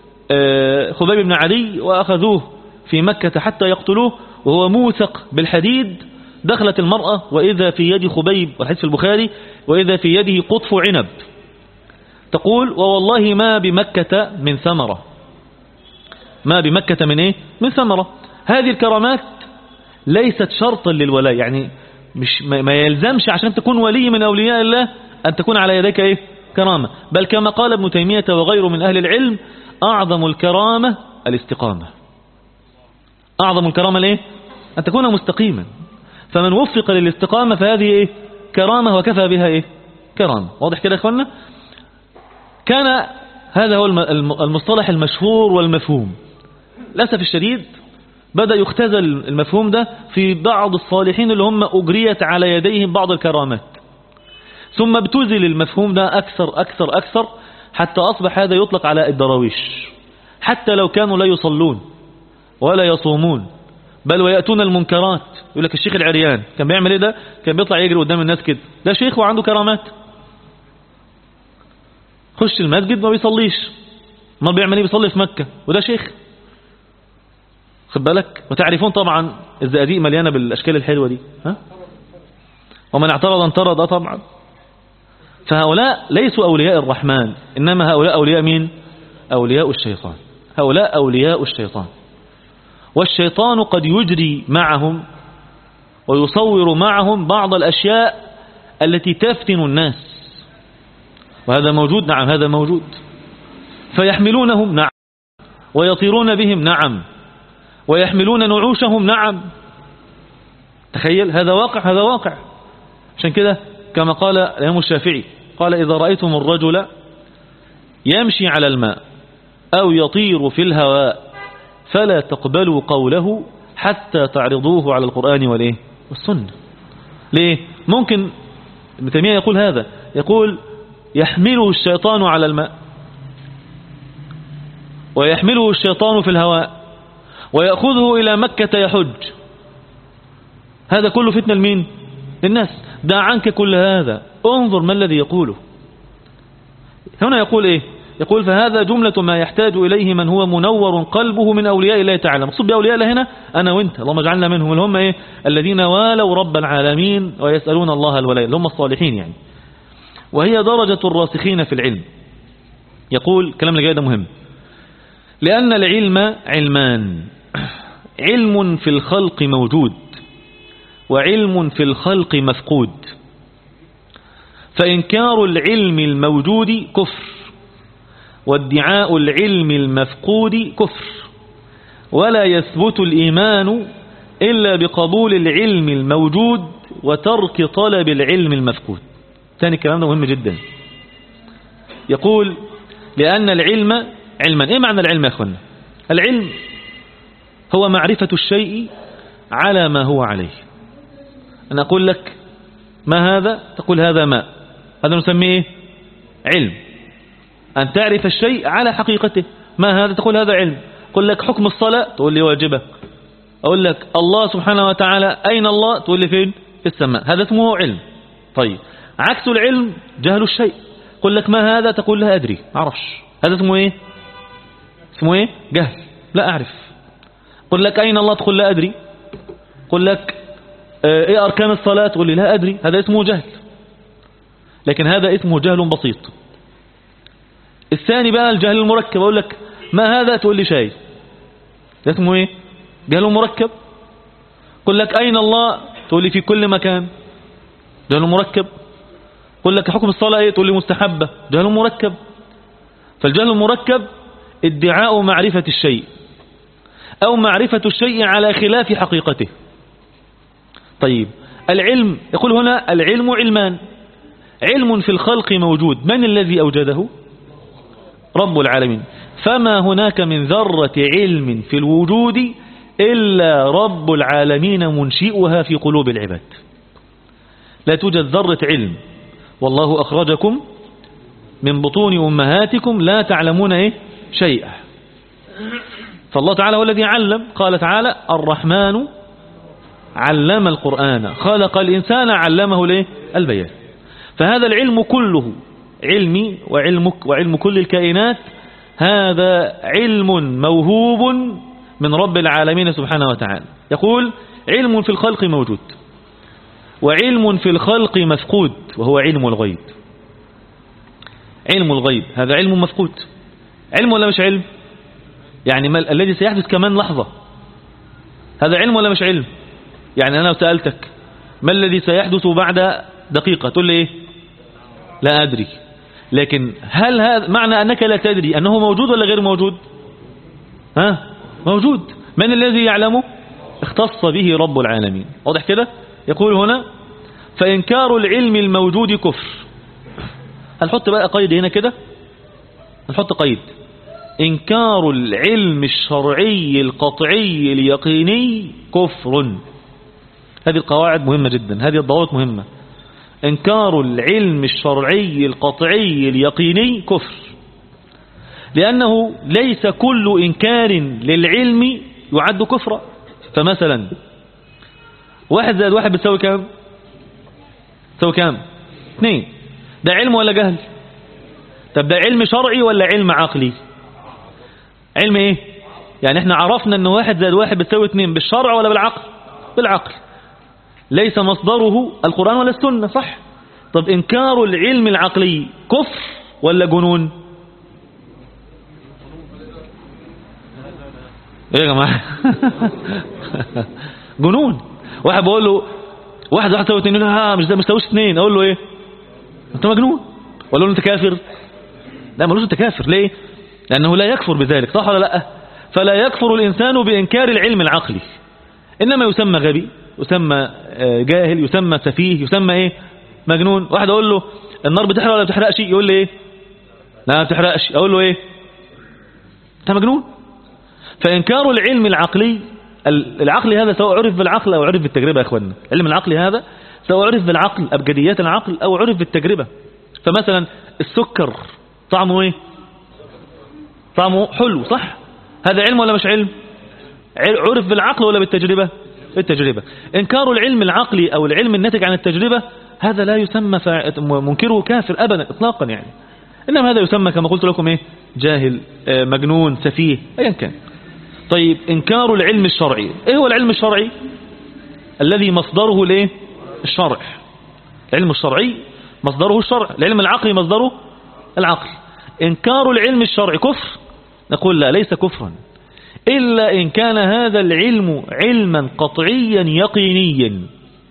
خبيب بن عدي وأخذوه في مكة حتى يقتلوه وهو موثق بالحديد. دخلت المرأة وإذا في يد خبيب، والحديث في البخاري، وإذا في يده قطف عنب، تقول ووالله ما بمكة من ثمرة. ما بمكة من إيه؟ من ثمرة. هذه الكرامات ليست شرطا للولاء، يعني مش ما يلزمش عشان تكون ولي من أولياء الله أن تكون على يديك إيه؟ كرامة. بل كما قال ابن تيمية وغيره من أهل العلم: أعظم الكرامة الاستقامة. أعظم الكرامة ليه؟ أن تكون مستقيما. فمن وفق للاستقامة فهذه إيه؟ كرامة، وكفى بها إيه؟ كرامة. واضح كده يا أخوانا؟ كان هذا هو المصطلح المشهور والمفهوم. للأسف الشديد بدأ يختزل المفهوم ده في بعض الصالحين اللي هم أجريت على يديهم بعض الكرامات، ثم ابتذل المفهوم ده أكثر أكثر أكثر حتى أصبح هذا يطلق على الدراويش، حتى لو كانوا لا يصلون ولا يصومون، بل ويأتون المنكرات. يقول لك الشيخ العريان كان بيعمل ايه؟ ده كان بيطلع يجري قدام الناس كده، ده شيخ وعنده كرامات. خش المسجد ما بيصليش، ما بيعمل ايه؟ بيصلي في مكة، وده شيخ. خد بالك. وتعرفون طبعا الزقازيق مليانة بالأشكال الحلوة دي، ها؟ ومن اعترض انطرد طبعا. فهؤلاء ليسوا أولياء الرحمن، إنما هؤلاء أولياء مين؟ أولياء الشيطان. هؤلاء أولياء الشيطان. والشيطان قد يجري معهم ويصور معهم بعض الأشياء التي تفتن الناس، وهذا موجود. نعم هذا موجود. فيحملونهم، نعم، ويطيرون بهم، نعم، ويحملون نعوشهم، نعم. تخيل، هذا واقع، هذا واقع. عشان كده كما قال الإمام الشافعي قال: إذا رأيتم الرجل يمشي على الماء أو يطير في الهواء فلا تقبلوا قوله حتى تعرضوه على القرآن والسنة. ليه؟ ممكن ابن تيمية يقول هذا، يقول يحمله الشيطان على الماء ويحمله الشيطان في الهواء ويأخذه إلى مكة يحج. هذا كله فتنة لمين؟ للناس. دع عنك كل هذا، انظر ما الذي يقوله هنا. يقول إيه؟ يقول: فهذا جملة ما يحتاج إليه من هو منور قلبه من أولياء الله تعالى. مقصود بأولياء الله هنا أنا وإنت، اللهم اجعلنا منهم، اللي هم إيه؟ الذين والوا رب العالمين ويسألون الله الولاية، اللي هم الصالحين يعني. وهي درجة الراسخين في العلم. يقول كلام اللي جاي ده مهم: لأن العلم علمان: علم في الخلق موجود، وعلم في الخلق مفقود. فإنكار العلم الموجود كفر، وادعاء العلم المفقود كفر، ولا يثبت الإيمان إلا بقبول العلم الموجود وترك طلب العلم المفقود. ثاني الكلام ده مهم جدا. يقول لأن العلم علما. إيه معنى العلم يا أخوانا؟ العلم هو معرفة الشيء على ما هو عليه. أنا أقول لك ما هذا، تقول هذا ماء، هذا نسميه علم. أن تعرف الشيء على حقيقته. ما هذا، تقول هذا علم. أقول لك حكم الصلاة، تقول لي واجبة. أقول لك الله سبحانه وتعالى أين الله، تقول لي فين، في السماء. هذا اسمه علم. طيب عكس العلم جهل الشيء. أقول لك ما هذا، تقول لا أدري، أعرفش. هذا اسمه إيه؟ اسمه إيه؟ جهل، لا أعرف. أقول لك أين الله، تقول لا أدري. أقول لك إيه أركان الصلاة، تقول لي لا أدري. هذا اسمه جهل، لكن هذا اسمه جهل بسيط. الثاني بقى الجهل المركب. أقول لك ما هذا، تقول لي شاي. ده اسمه إيه؟ جهل مركب. أقول لك أين الله، تقول لي في كل مكان. جهل مركب. أقول لك حكم الصلاة إيه، تقول لي مستحبة. جهل مركب. فالجهل المركب ادعاء معرفة الشيء أو معرفة الشيء على خلاف حقيقته. طيب العلم، يقول هنا العلم علمان. علم في الخلق موجود، من الذي أوجده؟ رب العالمين. فما هناك من ذرة علم في الوجود إلا رب العالمين منشئها في قلوب العباد. لا توجد ذرة علم. والله أخرجكم من بطون أمهاتكم لا تعلمون إيه شيئا. فالله تعالى هو الذي علم. قال تعالى الرحمن علم القرآن خلق الإنسان علمه ليه البيان. فهذا العلم كله علمي وعلمك وعلم كل الكائنات، هذا علم موهوب من رب العالمين سبحانه وتعالى. يقول علم في الخلق موجود، وعلم في الخلق مفقود، وهو علم الغيب. علم الغيب هذا علم مفقود. علم ولا مش علم؟ يعني ما الذي سيحدث كمان لحظة، هذا علم ولا مش علم؟ يعني أنا لو سألتك ما الذي سيحدث بعد دقيقة، تقول لي إيه؟ لا أدري. لكن هل هذا معنى أنك لا تدري أنه موجود ولا غير موجود؟ موجود. من الذي يعلمه؟ اختص به رب العالمين. واضح كده؟ يقول هنا فإنكار العلم الموجود كفر. هنحط بقى قيد هنا كده، نحط قيد: إنكار العلم الشرعي القطعي اليقيني كفر. هذه القواعد مهمة جدا، هذه الضوابط مهمة. إنكار العلم الشرعي القطعي اليقيني كفر، لأنه ليس كل إنكار للعلم يعد كفرا. فمثلا 1 زائد 1 بتساوي كام؟ تساوي كام؟ 2. ده علم ولا جهل؟ طب ده علم شرعي ولا علم عقلي؟ علم ايه؟ يعني احنا عرفنا ان 1 زائد 1 بتساوي 2 بالشرع ولا بالعقل؟ بالعقل. ليس مصدره القرآن ولا السنة، صح؟ طب إنكار العلم العقلي كفر ولا جنون؟ ايه يا جماعة؟ جنون. واحد بقول له 1 زائد 1 تساوي 2، مش ده مستويش 2، اقول له ايه؟ انت مجنون. ولا له انت كافر؟ لا، ملوش انت كافر. ليه؟ لأنه لا يكفر بذلك، صح ولا لا؟ فلا يكفر الإنسان بإنكار العلم العقلي، إنما يسمى غبي، يسمى جاهل، يسمى سفيه، يسمى ايه؟ مجنون. واحد اقول له النار بتحرق ولا بتحرقش، يقول لي ايه؟ لا ما بتحرقش. اقول له ايه؟ انت مجنون. فإنكار العلم العقلي، العقل هذا سواء عرف بالعقل أو عرف بالتجربة يا أخوانا. العلم العقلي هذا سواء عرف بالعقل أبجديات العقل أو عرف بالتجربة. فمثلا السكر طعمه ايه؟ طعمه حلو، صح؟ هذا علم ولا مش علم؟ عرف بالعقل ولا بالتجربة؟ بالتجربة. إنكار العلم العقلي أو العلم الناتج عن التجربة هذا لا يسمى منكره كافر أبدا إطلاقا يعني، إنما هذا يسمى كما قلت لكم ايه؟ جاهل، مجنون، سفيه، أيا كان. طيب إنكار العلم الشرعي، إيه هو العلم الشرعي؟ الذي مصدره ليه؟ الشرع. العلم الشرعي مصدره الشرع، العلم العقلي مصدره العقل. إنكار العلم الشرعي كفر؟ نقول لا، ليس كفرا إلا إن كان هذا العلم علما قطعيا يقينيا.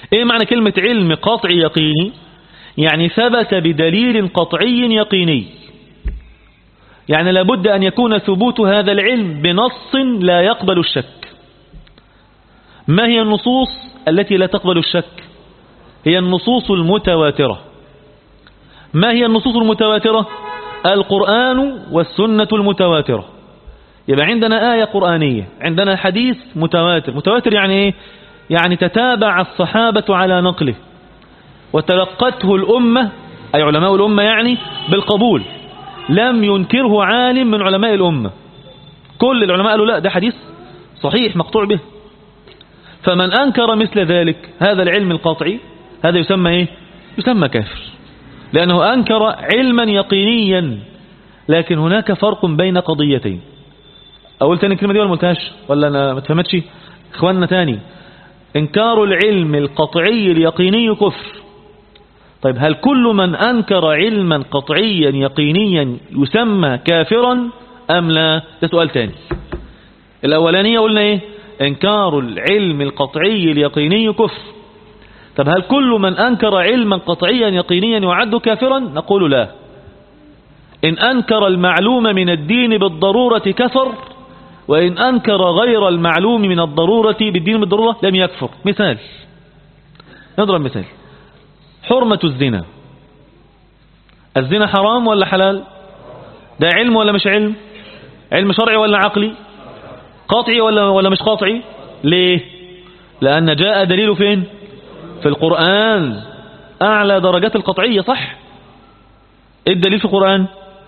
ايه معنى كلمة علم قطعي يقيني؟ يعني ثبت بدليل قطعي يقيني، يعني لابد أن يكون ثبوت هذا العلم بنص لا يقبل الشك. ما هي النصوص التي لا تقبل الشك؟ هي النصوص المتواترة. ما هي النصوص المتواترة؟ القرآن والسنة المتواترة. يبقى عندنا آية قرآنية، عندنا حديث متواتر. متواتر يعني ايه؟ يعني تتابع الصحابة على نقله وتلقته الأمة، أي علماء الأمة يعني، بالقبول، لم ينكره عالم من علماء الأمة، كل العلماء قالوا لا ده حديث صحيح مقطوع به. فمن أنكر مثل ذلك هذا العلم القاطعي هذا يسمى ايه؟ يسمى كافر، لأنه أنكر علما يقينيا. لكن هناك فرق بين قضيتين. أقول تاني الكلمة دي ولا ما قلتهاش ولا أنا ما تفهمتش؟ إخواننا تاني، إنكار العلم القطعي اليقيني كفر. طيب هل كل من أنكر علما قطعيا يقينيا يسمى كافرا أم لا؟ ده سؤال تاني. الأولانية قلنا إيه؟ إنكار العلم القطعي اليقيني كفر. طب هل كل من أنكر علما قطعيا يقينيا يعد كافرا؟ نقول لا. إن أنكر المعلوم من الدين بالضرورة كفر، وإن أنكر غير المعلوم من الضرورة بالدين بالضرورة لم يكفر. مثال، نضرب مثال، حرمة الزنا. الزنا حرام ولا حلال؟ ده علم ولا مش علم؟ علم شرعي ولا عقلي؟ قاطعي ولا مش قاطعي؟ ليه؟ لأن جاء دليل فين؟ في القرآن، أعلى درجات القطعية. صح؟ إيه الدليل في القرآن؟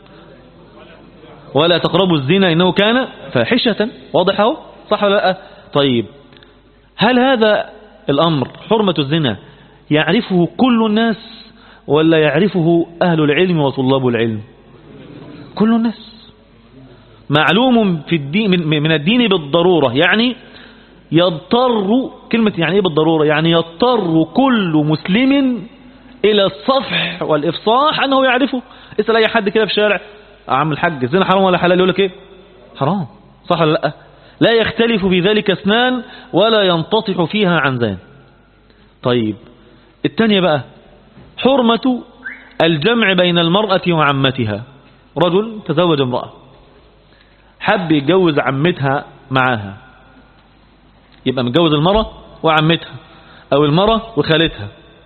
ولا تقربوا الزنا إنه كان فاحشة. واضح اهو؟ صح ولا لا؟ طيب هل هذا الأمر حرمة الزنا يعرفه كل الناس ولا يعرفه أهل العلم وطلاب العلم؟ كل الناس. معلوم في الدين من الدين بالضرورة، يعني يضطر، كلمة يعني ايه بالضرورة؟ يعني يضطر كل مسلم إلى الصفح والإفصاح أنه يعرفه. اسأل أي حد كده في الشارع، عم الحاج الزنا حرام ولا حلال؟ يقول لك ايه؟ حرام. صح ولا لا؟ لا يختلف في ذلك اثنان ولا ينتطح فيها عنزان. طيب الثانية بقى، حرمة الجمع بين المرأة وعمتها. رجل تزوج امرأة، حب يتجوز عمتها معاها، يبقى متجوز المرأة وعمتها أو المرأة وخالتها.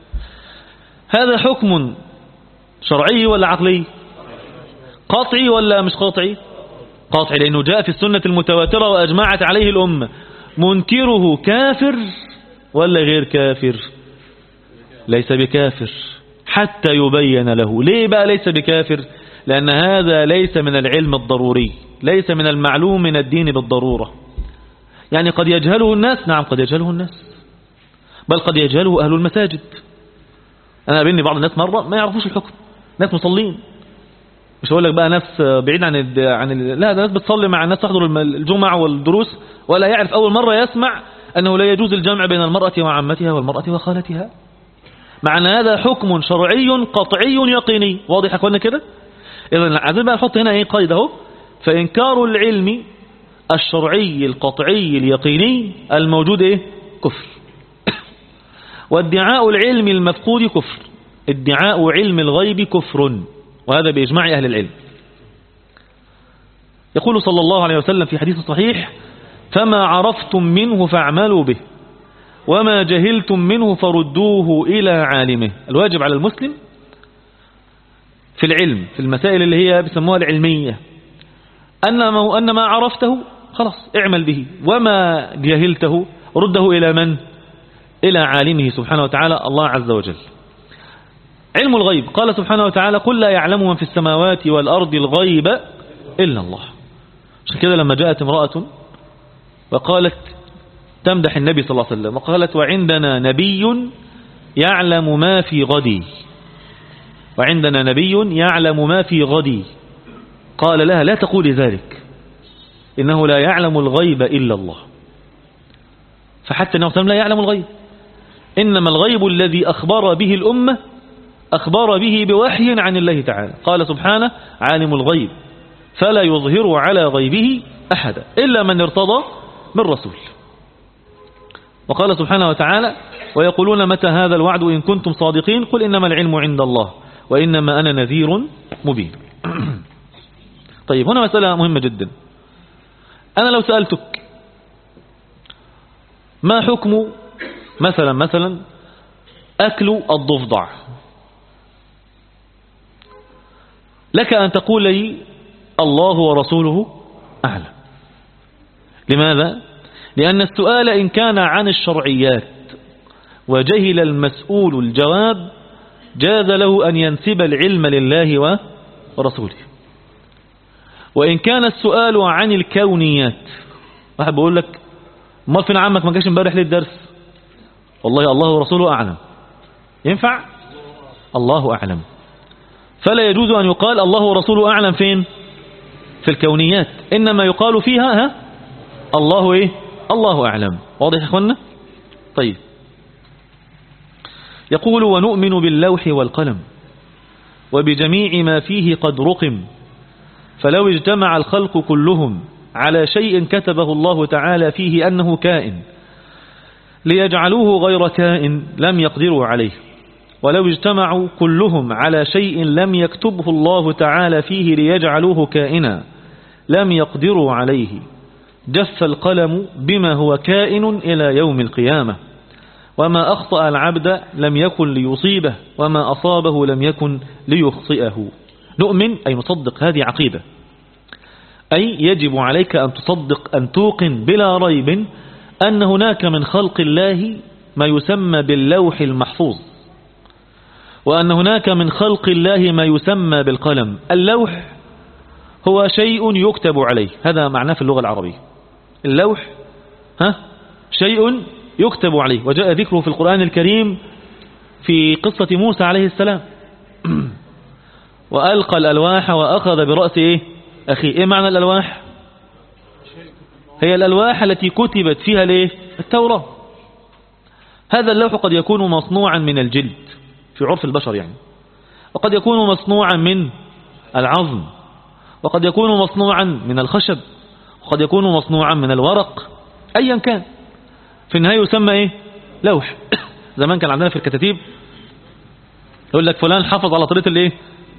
هذا حكم شرعي ولا عقلي؟ قاطعي ولا مش قاطعي؟ قاطعي، لأنه جاء في السنة المتواترة وأجمعت عليه الأمة. منكره كافر ولا غير كافر؟ ليس بكافر حتى يبين له. ليه بقى ليس بكافر؟ لأن هذا ليس من العلم الضروري، ليس من المعلوم من الدين بالضرورة. يعني قد يجهله الناس، نعم قد يجهله الناس، بل قد يجهله أهل المساجد. أنا قابلني بعض الناس مرة ما يعرفوش الحكم، ناس مصلين، مش هقول لك بقى ناس بعيد لا، ده ناس بتصلي مع الناس، تحضر الجمعة والدروس، ولا يعرف، أول مرة يسمع أنه لا يجوز الجمع بين المرأة وعمتها والمرأة وخالتها، مع أن هذا حكم شرعي قطعي يقيني. واضح يا أخوانا كده؟ إذن عايزين بقى نحط هنا ايه قيد اهو. فإنكار العلم الشرعي القطعي اليقيني الموجود ايه؟ كفر. وادعاء العلم المفقود كفر. ادعاء علم الغيب كفر، وهذا بإجماع أهل العلم. يقول صلى الله عليه وسلم في حديث صحيح: فما عرفتم منه فاعملوا به وما جهلتم منه فردوه إلى عالمه. الواجب على المسلم في العلم، في المسائل اللي هي بيسموها العلمية، أن ما عرفته خلاص اعمل به، وما جهلته رده إلى من؟ إلى عالمه سبحانه وتعالى، الله عز وجل. علم الغيب، قال سبحانه وتعالى: قل لا يعلم من في السماوات والأرض الغيب إلا الله. عشان كده لما جاءت امرأة وقالت تمدح النبي صلى الله عليه وسلم وقالت: وعندنا نبي يعلم ما في غدي، وعندنا نبي يعلم ما في غدي، قال لها: لا تقولي ذلك، إنه لا يعلم الغيب إلا الله. فحتى النبي صلى الله عليه وسلم لا يعلم الغيب، إنما الغيب الذي أخبر به الأمة أخبر به بوحي عن الله تعالى. قال سبحانه: عالم الغيب فلا يظهر على غيبه أحدا إلا من ارتضى من رسول. وقال سبحانه وتعالى: ويقولون متى هذا الوعد إن كنتم صادقين قل إنما العلم عند الله وإنما أنا نذير مبين. طيب هنا مسألة مهمة جدا. أنا لو سألتك ما حكم مثلا أكل الضفدع، لك أن تقول لي الله ورسوله أعلم. لماذا؟ لأن السؤال إن كان عن الشرعيات وجهل المسؤول الجواب جاز له أن ينسب العلم لله ورسوله. وإن كان السؤال عن الكونيات، واحد بقول لك ما فين عمك ما جاش امبارح ليه الدرس؟ والله الله ورسوله أعلم. ينفع؟ الله أعلم. فلا يجوز أن يقال الله ورسوله أعلم فين؟ في الكونيات، إنما يقال فيها الله إيه؟ الله أعلم. واضح يا أخوانا؟ طيب يقول ونؤمن باللوح والقلم وبجميع ما فيه قد رقم، فلو اجتمع الخلق كلهم على شيء كتبه الله تعالى فيه أنه كائن ليجعلوه غير كائن لم يقدروا عليه، ولو اجتمعوا كلهم على شيء لم يكتبه الله تعالى فيه ليجعلوه كائنا لم يقدروا عليه، جف القلم بما هو كائن إلى يوم القيامة، وما أخطأ العبد لم يكن ليصيبه وما أصابه لم يكن ليخطئه. نؤمن أي نصدق، هذه عقيدة، أي يجب عليك أن تصدق أن توقن بلا ريب أن هناك من خلق الله ما يسمى باللوح المحفوظ، وأن هناك من خلق الله ما يسمى بالقلم. اللوح هو شيء يكتب عليه، هذا معناه في اللغة العربية. اللوح شيء يكتب عليه، وجاء ذكره في القرآن الكريم في قصة موسى عليه السلام وألقى الألواح وأخذ برأس أخي. إيه معنى الألواح؟ هي الألواح التي كتبت فيها التوراة. هذا اللوح قد يكون مصنوعا من الجلد في عرف البشر يعني، وقد يكون مصنوعا من العظم، وقد يكون مصنوعا من الخشب، وقد يكون مصنوعا من الورق، أيا كان في النهاية يسمى لوح. زمان كان عندنا في الكتاتيب يقول لك فلان حفظ على طريقة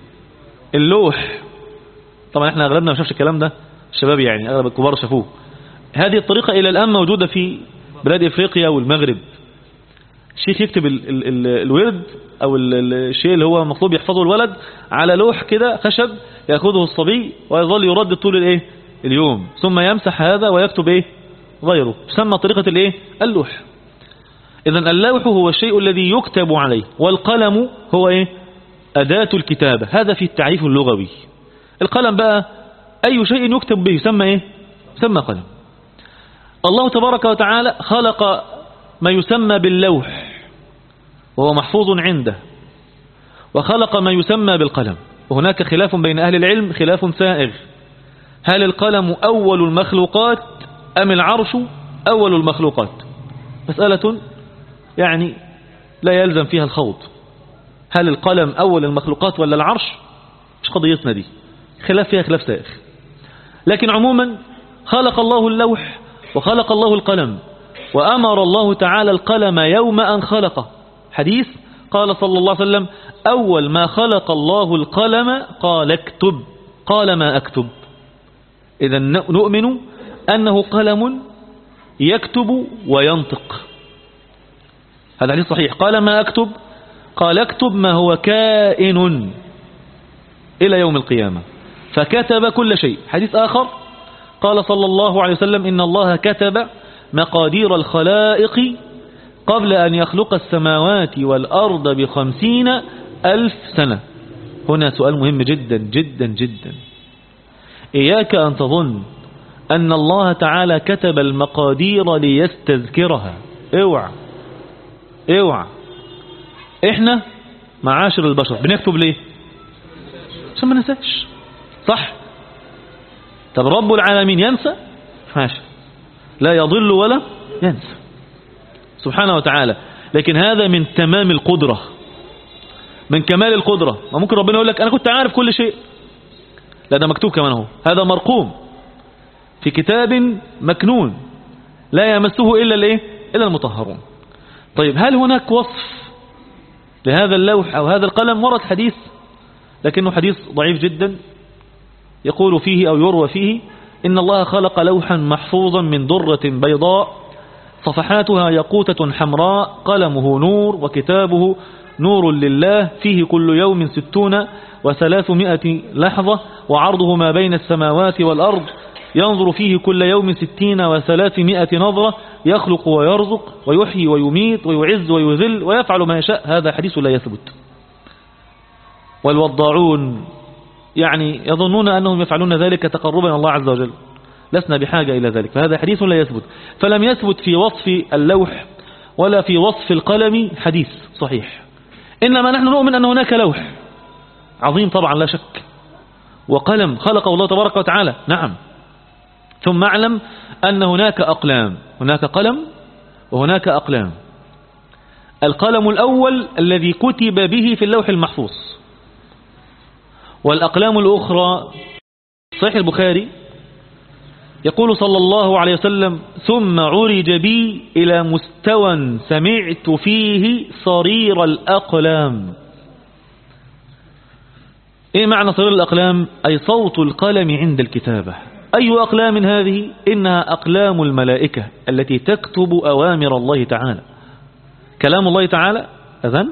اللوح. طبعا احنا اغلبنا ما شافش الكلام ده، الشباب يعني اغلب الكبار شافوه. هذه الطريقة الى الان موجودة في بلاد افريقيا والمغرب. الشيخ يكتب الورد او الشيء اللي هو مطلوب يحفظه الولد على لوح كده خشب، ياخذه الصبي ويظل يردد طول اليوم، ثم يمسح هذا ويكتب غيره، تسمى طريقة اللوح. اذا اللوح هو الشيء الذي يكتب عليه، والقلم هو أداة الكتابة. هذا في التعريف اللغوي. القلم بقى أي شيء يكتب به يسمى يسمى قلم. الله تبارك وتعالى خلق ما يسمى باللوح وهو محفوظ عنده، وخلق ما يسمى بالقلم، وهناك خلاف بين أهل العلم، خلاف سائغ: هل القلم أول المخلوقات أم العرش أول المخلوقات؟ مسألة يعني لا يلزم فيها الخوض. هل القلم أول المخلوقات ولا العرش؟ مش قضيتنا دي، خلاف فيها خلاف سائغ. لكن عموما خلق الله اللوح وخلق الله القلم، وأمر الله تعالى القلم يوم أن خلقه. حديث قال صلى الله عليه وسلم: أول ما خلق الله القلم قال اكتب، قال ما أكتب. إذا نؤمن أنه قلم يكتب وينطق. هذا حديث صحيح. قال ما أكتب، قال اكتب ما هو كائن إلى يوم القيامة، فكتب كل شيء. حديث آخر قال صلى الله عليه وسلم: إن الله كتب مقادير الخلائق قبل أن يخلق السماوات والأرض ب50,000 سنة. هنا سؤال مهم جدا جدا جدا. إياك أن تظن أن الله تعالى كتب المقادير ليستذكرها. اوعى اوعى. احنا معاشر البشر بنكتب ليه؟ عشان ما ننساش، صح؟ طب رب العالمين ينسى؟ ماشي، لا يضل ولا ينسى سبحانه وتعالى. لكن هذا من تمام القدرة، من كمال القدرة. ما ممكن ربنا يقول لك أنا كنت عارف كل شيء؟ لا، ده مكتوب كمان، هو هذا مرقوم في كتاب مكنون لا يمسه إلا المطهرون. طيب هل هناك وصف لهذا اللوح أو هذا القلم؟ ورد حديث لكنه حديث ضعيف جدا، يقول فيه أو يروى فيه إن الله خلق لوحا محفوظا من درة بيضاء صفحاتها يقوتة حمراء قلمه نور وكتابه نور لله فيه كل يوم 60 و300 لحظة وعرضه ما بين السماوات والأرض ينظر فيه كل يوم 60 و300 نظرة يخلق ويرزق ويحيي ويميت ويعز ويذل ويفعل ما يشاء. هذا حديث لا يثبت. والوضاعون يعني يظنون أنهم يفعلون ذلك تقربا إلى الله عز وجل، لسنا بحاجة إلى ذلك، فهذا حديث لا يثبت. فلم يثبت في وصف اللوح ولا في وصف القلم حديث صحيح، إنما نحن نؤمن أن هناك لوح عظيم طبعا لا شك، وقلم خلقه الله تبارك وتعالى، نعم. ثم اعلم أن هناك أقلام، هناك قلم وهناك أقلام. القلم الأول الذي كتب به في اللوح المحفوظ، والأقلام الأخرى صحيح البخاري يقول صلى الله عليه وسلم ثم عرج بي إلى مستوى سمعت فيه صرير الأقلام. إيه معنى صرير الأقلام؟ أي صوت القلم عند الكتابة. أي أقلام هذه؟ إنها أقلام الملائكة التي تكتب أوامر الله تعالى. كلام الله تعالى أذن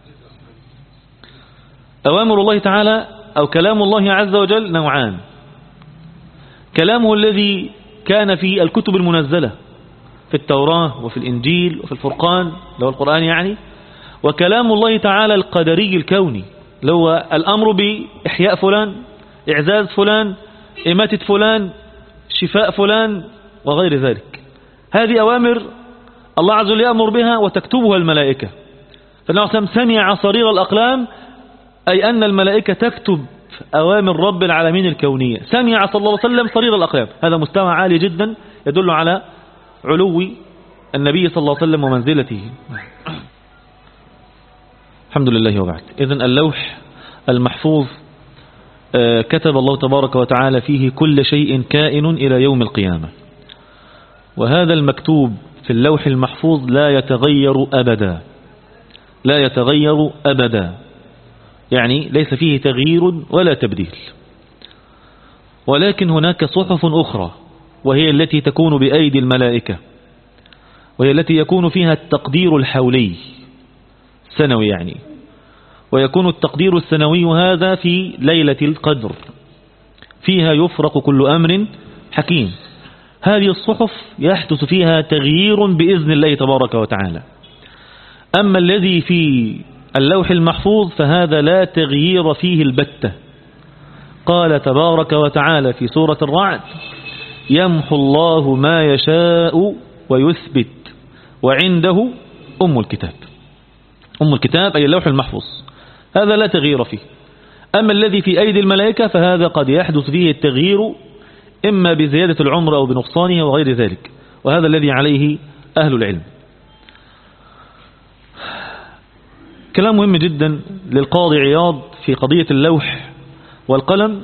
أوامر الله تعالى أو كلام الله عز وجل نوعان: كلامه الذي كان في الكتب المنزلة في التوراة وفي الإنجيل وفي الفرقان اللي هو القرآن يعني، وكلام الله تعالى القدري الكوني اللي هو الأمر بإحياء فلان، إعزاز فلان، إماتة فلان، شفاء فلان وغير ذلك. هذه أوامر الله عز وجل يأمر بها وتكتبها الملائكة. فالنبي صلى الله عليه وسلم سمع صرير الأقلام، أي أن الملائكة تكتب أوامر رب العالمين الكونية. سمع صلى الله عليه وسلم صرير الأقلام. هذا مستوى عالي جدا يدل على علو النبي صلى الله عليه وسلم ومنزلته. الحمد لله وبعد. إذن اللوح المحفوظ كتب الله تبارك وتعالى فيه كل شيء كائن إلى يوم القيامة، وهذا المكتوب في اللوح المحفوظ لا يتغير أبدا، لا يتغير أبدا، يعني ليس فيه تغيير ولا تبديل. ولكن هناك صحف أخرى وهي التي تكون بأيدي الملائكة، وهي التي يكون فيها التقدير الحولي سنوي يعني، ويكون التقدير السنوي هذا في ليلة القدر، فيها يفرق كل أمر حكيم. هذه الصحف يحدث فيها تغيير بإذن الله تبارك وتعالى. أما الذي في اللوح المحفوظ فهذا لا تغيير فيه البتة. قال تبارك وتعالى في سورة الرعد: يمحو الله ما يشاء ويثبت وعنده أم الكتاب. أم الكتاب أي اللوح المحفوظ، هذا لا تغيير فيه. أما الذي في أيدي الملائكة فهذا قد يحدث فيه التغيير إما بزيادة العمر أو بنقصانه وغير ذلك، وهذا الذي عليه أهل العلم. كلام مهم جدا للقاضي عياض في قضية اللوح والقلم.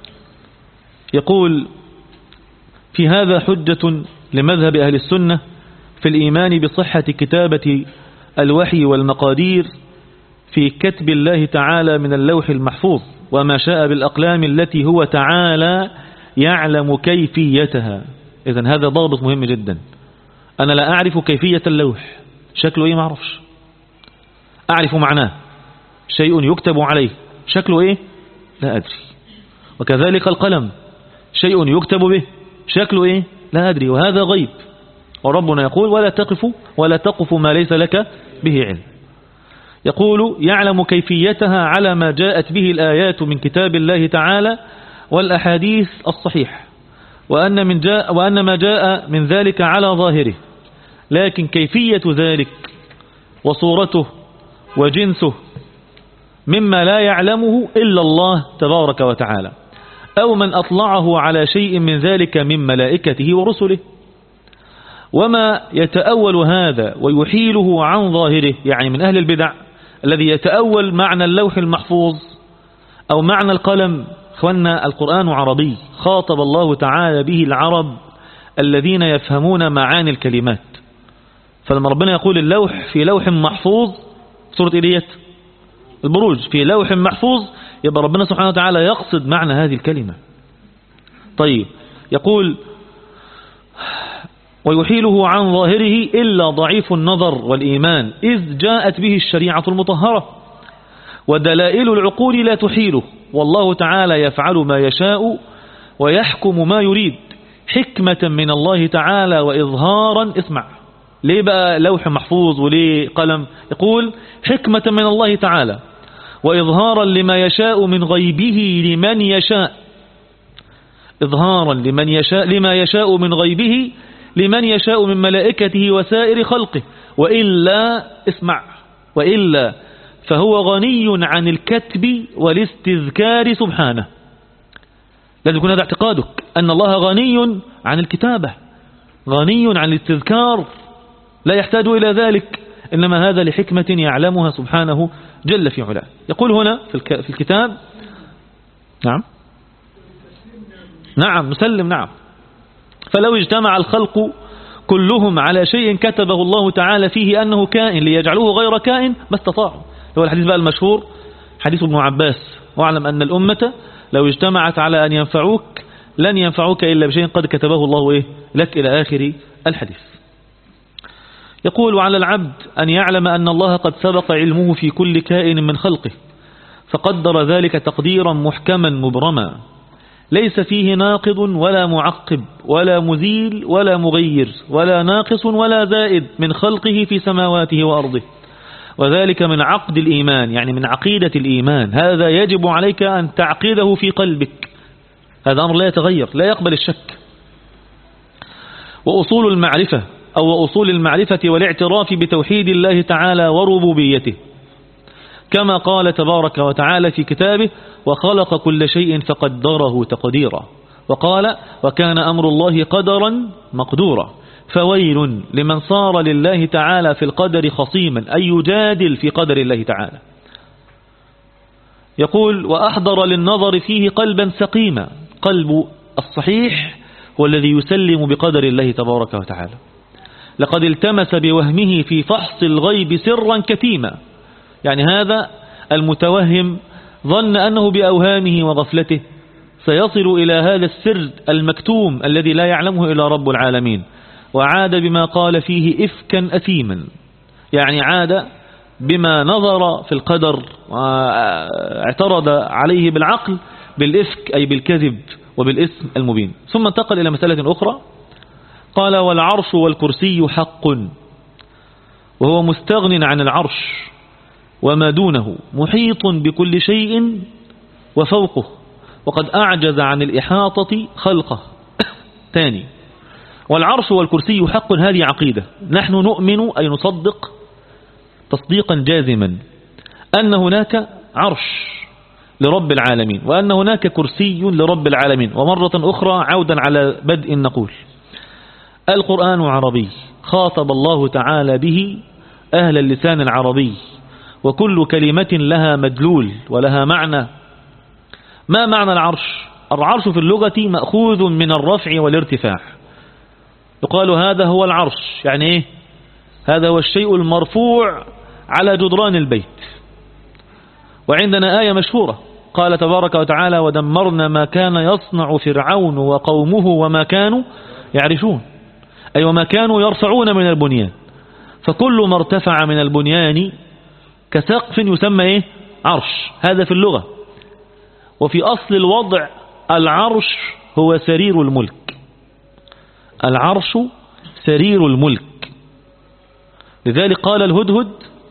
يقول: في هذا حجة لمذهب أهل السنة في الإيمان بصحة كتابة الوحي والمقادير في كتب الله تعالى من اللوح المحفوظ وما شاء بالأقلام التي هو تعالى يعلم كيفيتها. إذن هذا ضابط مهم جدا. أنا لا أعرف كيفية اللوح، شكله إيه ما أعرفش، أعرف معناه، شيء يكتب عليه، شكله إيه لا أدري. وكذلك القلم، شيء يكتب به، شكله إيه لا أدري، وهذا غيب. وربنا يقول: ولا تقف ما ليس لك به علم. يقول: يعلم كيفيتها على ما جاءت به الآيات من كتاب الله تعالى والأحاديث الصحيحة، وأن ما جاء من ذلك على ظاهره، لكن كيفية ذلك وصورته وجنسه مما لا يعلمه إلا الله تبارك وتعالى، أو من أطلعه على شيء من ذلك من ملائكته ورسله. وما يتأول هذا ويحيله عن ظاهره، يعني من أهل البدع الذي يتأول معنى اللوح المحفوظ أو معنى القلم. أخوانا، القرآن عربي، خاطب الله تعالى به العرب الذين يفهمون معاني الكلمات، فلما ربنا يقول اللوح في لوح محفوظ، سورة إليت البروج، في لوح محفوظ، يبقى ربنا سبحانه وتعالى يقصد معنى هذه الكلمة. طيب يقول ويحيله عن ظاهره إلا ضعيف النظر والإيمان إذ جاءت به الشريعة المطهرة، ودلائل العقول لا تحيله، والله تعالى يفعل ما يشاء ويحكم ما يريد حكمة من الله تعالى وإظهارا. اسمع ليه بقى لوح محفوظ وليه قلم؟ يقول حكمة من الله تعالى وإظهارا لما يشاء من غيبه لمن يشاء، إظهارا لما يشاء من غيبه لمن يشاء من ملائكته وسائر خلقه، وإلا اسمع وإلا فهو غني عن الكتب والاستذكار سبحانه. لازم يكون هذا اعتقادك أن الله غني عن الكتابة، غني عن الاستذكار، لا يحتاج إلى ذلك، إنما هذا لحكمة يعلمها سبحانه جل في علاه. يقول هنا في الكتاب نعم نسلم نعم. فلو اجتمع الخلق كلهم على شيء كتبه الله تعالى فيه أنه كائن ليجعلوه غير كائن ما استطاعوا. هو الحديث بقى المشهور حديث ابن عباس: واعلم أن الأمة لو اجتمعت على أن ينفعوك لن ينفعوك إلا بشيء قد كتبه الله لك، إلى آخر الحديث. يقول وعلى العبد أن يعلم أن الله قد سبق علمه في كل كائن من خلقه، فقدر ذلك تقديرا محكما مبرما ليس فيه ناقض ولا معقب ولا مزيل ولا مغير ولا ناقص ولا زائد من خلقه في سماواته وأرضه، وذلك من عقد الإيمان، يعني من عقيدة الإيمان. هذا يجب عليك أن تعقيده في قلبك، هذا أمر لا يتغير لا يقبل الشك. وأصول المعرفة أو أصول المعرفة والاعتراف بتوحيد الله تعالى وربوبيته، كما قال تبارك وتعالى في كتابه: وخلق كل شيء فقدره تقديرا، وقال: وكان أمر الله قدرا مقدورا. فويل لمن صار لله تعالى في القدر خصيما، أي يجادل في قدر الله تعالى. يقول وأحضر للنظر فيه قلبا سقيما، قلب الصحيح هو الذي يسلم بقدر الله تبارك وتعالى. لقد التمس بوهمه في فحص الغيب سرا كتيما، يعني هذا المتوهم ظن أنه بأوهامه وغفلته سيصل إلى هذا السر المكتوم الذي لا يعلمه إلا رب العالمين، وعاد بما قال فيه إفكا أثيما، يعني عاد بما نظر في القدر واعترض عليه بالعقل بالإفك، أي بالكذب وبالإثم المبين. ثم انتقل إلى مسألة أخرى، قال والعرش والكرسي حق، وهو مستغن عن العرش وما دونه، محيط بكل شيء وفوقه، وقد أعجز عن الإحاطة خلقه. ثاني، والعرش والكرسي حق، هذه عقيدة نحن نؤمن أي نصدق تصديقا جازما أن هناك عرش لرب العالمين وأن هناك كرسي لرب العالمين. ومرة أخرى عودا على بدء نقول القرآن عربي، خاطب الله تعالى به أهل اللسان العربي، وكل كلمة لها مدلول ولها معنى. ما معنى العرش؟ العرش في اللغة مأخوذ من الرفع والارتفاع، يقال هذا هو العرش، يعني إيه؟ هذا هو الشيء المرفوع على جدران البيت. وعندنا آية مشهورة قال تبارك وتعالى: ودمرنا ما كان يصنع فرعون وقومه وما كانوا يعرشون، أي وما كانوا يرفعون من البنيان. فكل ما ارتفع من البنيان كسقف يسمى إيه؟ عرش، هذا في اللغة. وفي أصل الوضع العرش هو سرير الملك، العرش سرير الملك. لذلك قال الهدهد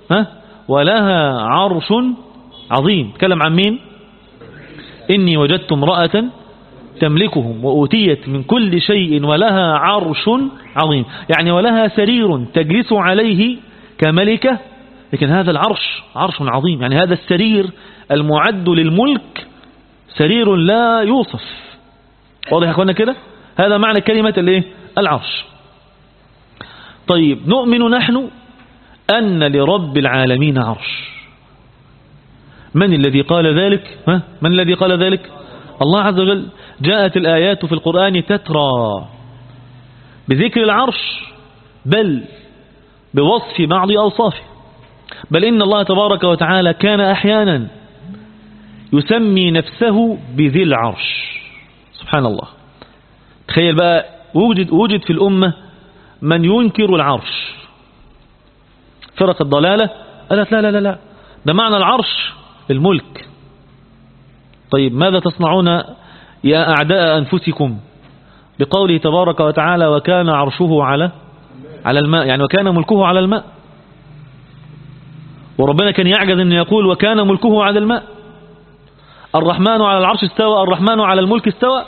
ولها عرش عظيم. تكلم عن مين؟ إني وجدت امرأة تملكهم وأوتيت من كل شيء ولها عرش عظيم، يعني ولها سرير تجلس عليه كملكة، لكن هذا العرش عرش عظيم، يعني هذا السرير المعد للملك سرير لا يوصف. واضح يا اخوانا كده؟ هذا معنى كلمة الايه؟ العرش. طيب، نؤمن نحن أن لرب العالمين عرش. من الذي قال ذلك؟ من الذي قال ذلك؟ الله عز وجل. جاءت الآيات في القرآن تترى بذكر العرش، بل بوصف بعض أوصافه، بل إن الله تبارك وتعالى كان أحيانا يسمي نفسه بذي العرش. سبحان الله. تخيل بقى، وجد في الأمة من ينكر العرش. فرق الضلالة قالت لا لا لا لا، ده معنى العرش الملك. طيب ماذا تصنعون يا أعداء أنفسكم بقوله تبارك وتعالى وكان عرشه على الماء، يعني وكان ملكه على الماء، وربنا كان يعجز أن يقول وكان ملكه على الماء. الرحمن على العرش استوى، الرحمن على الملك استوى.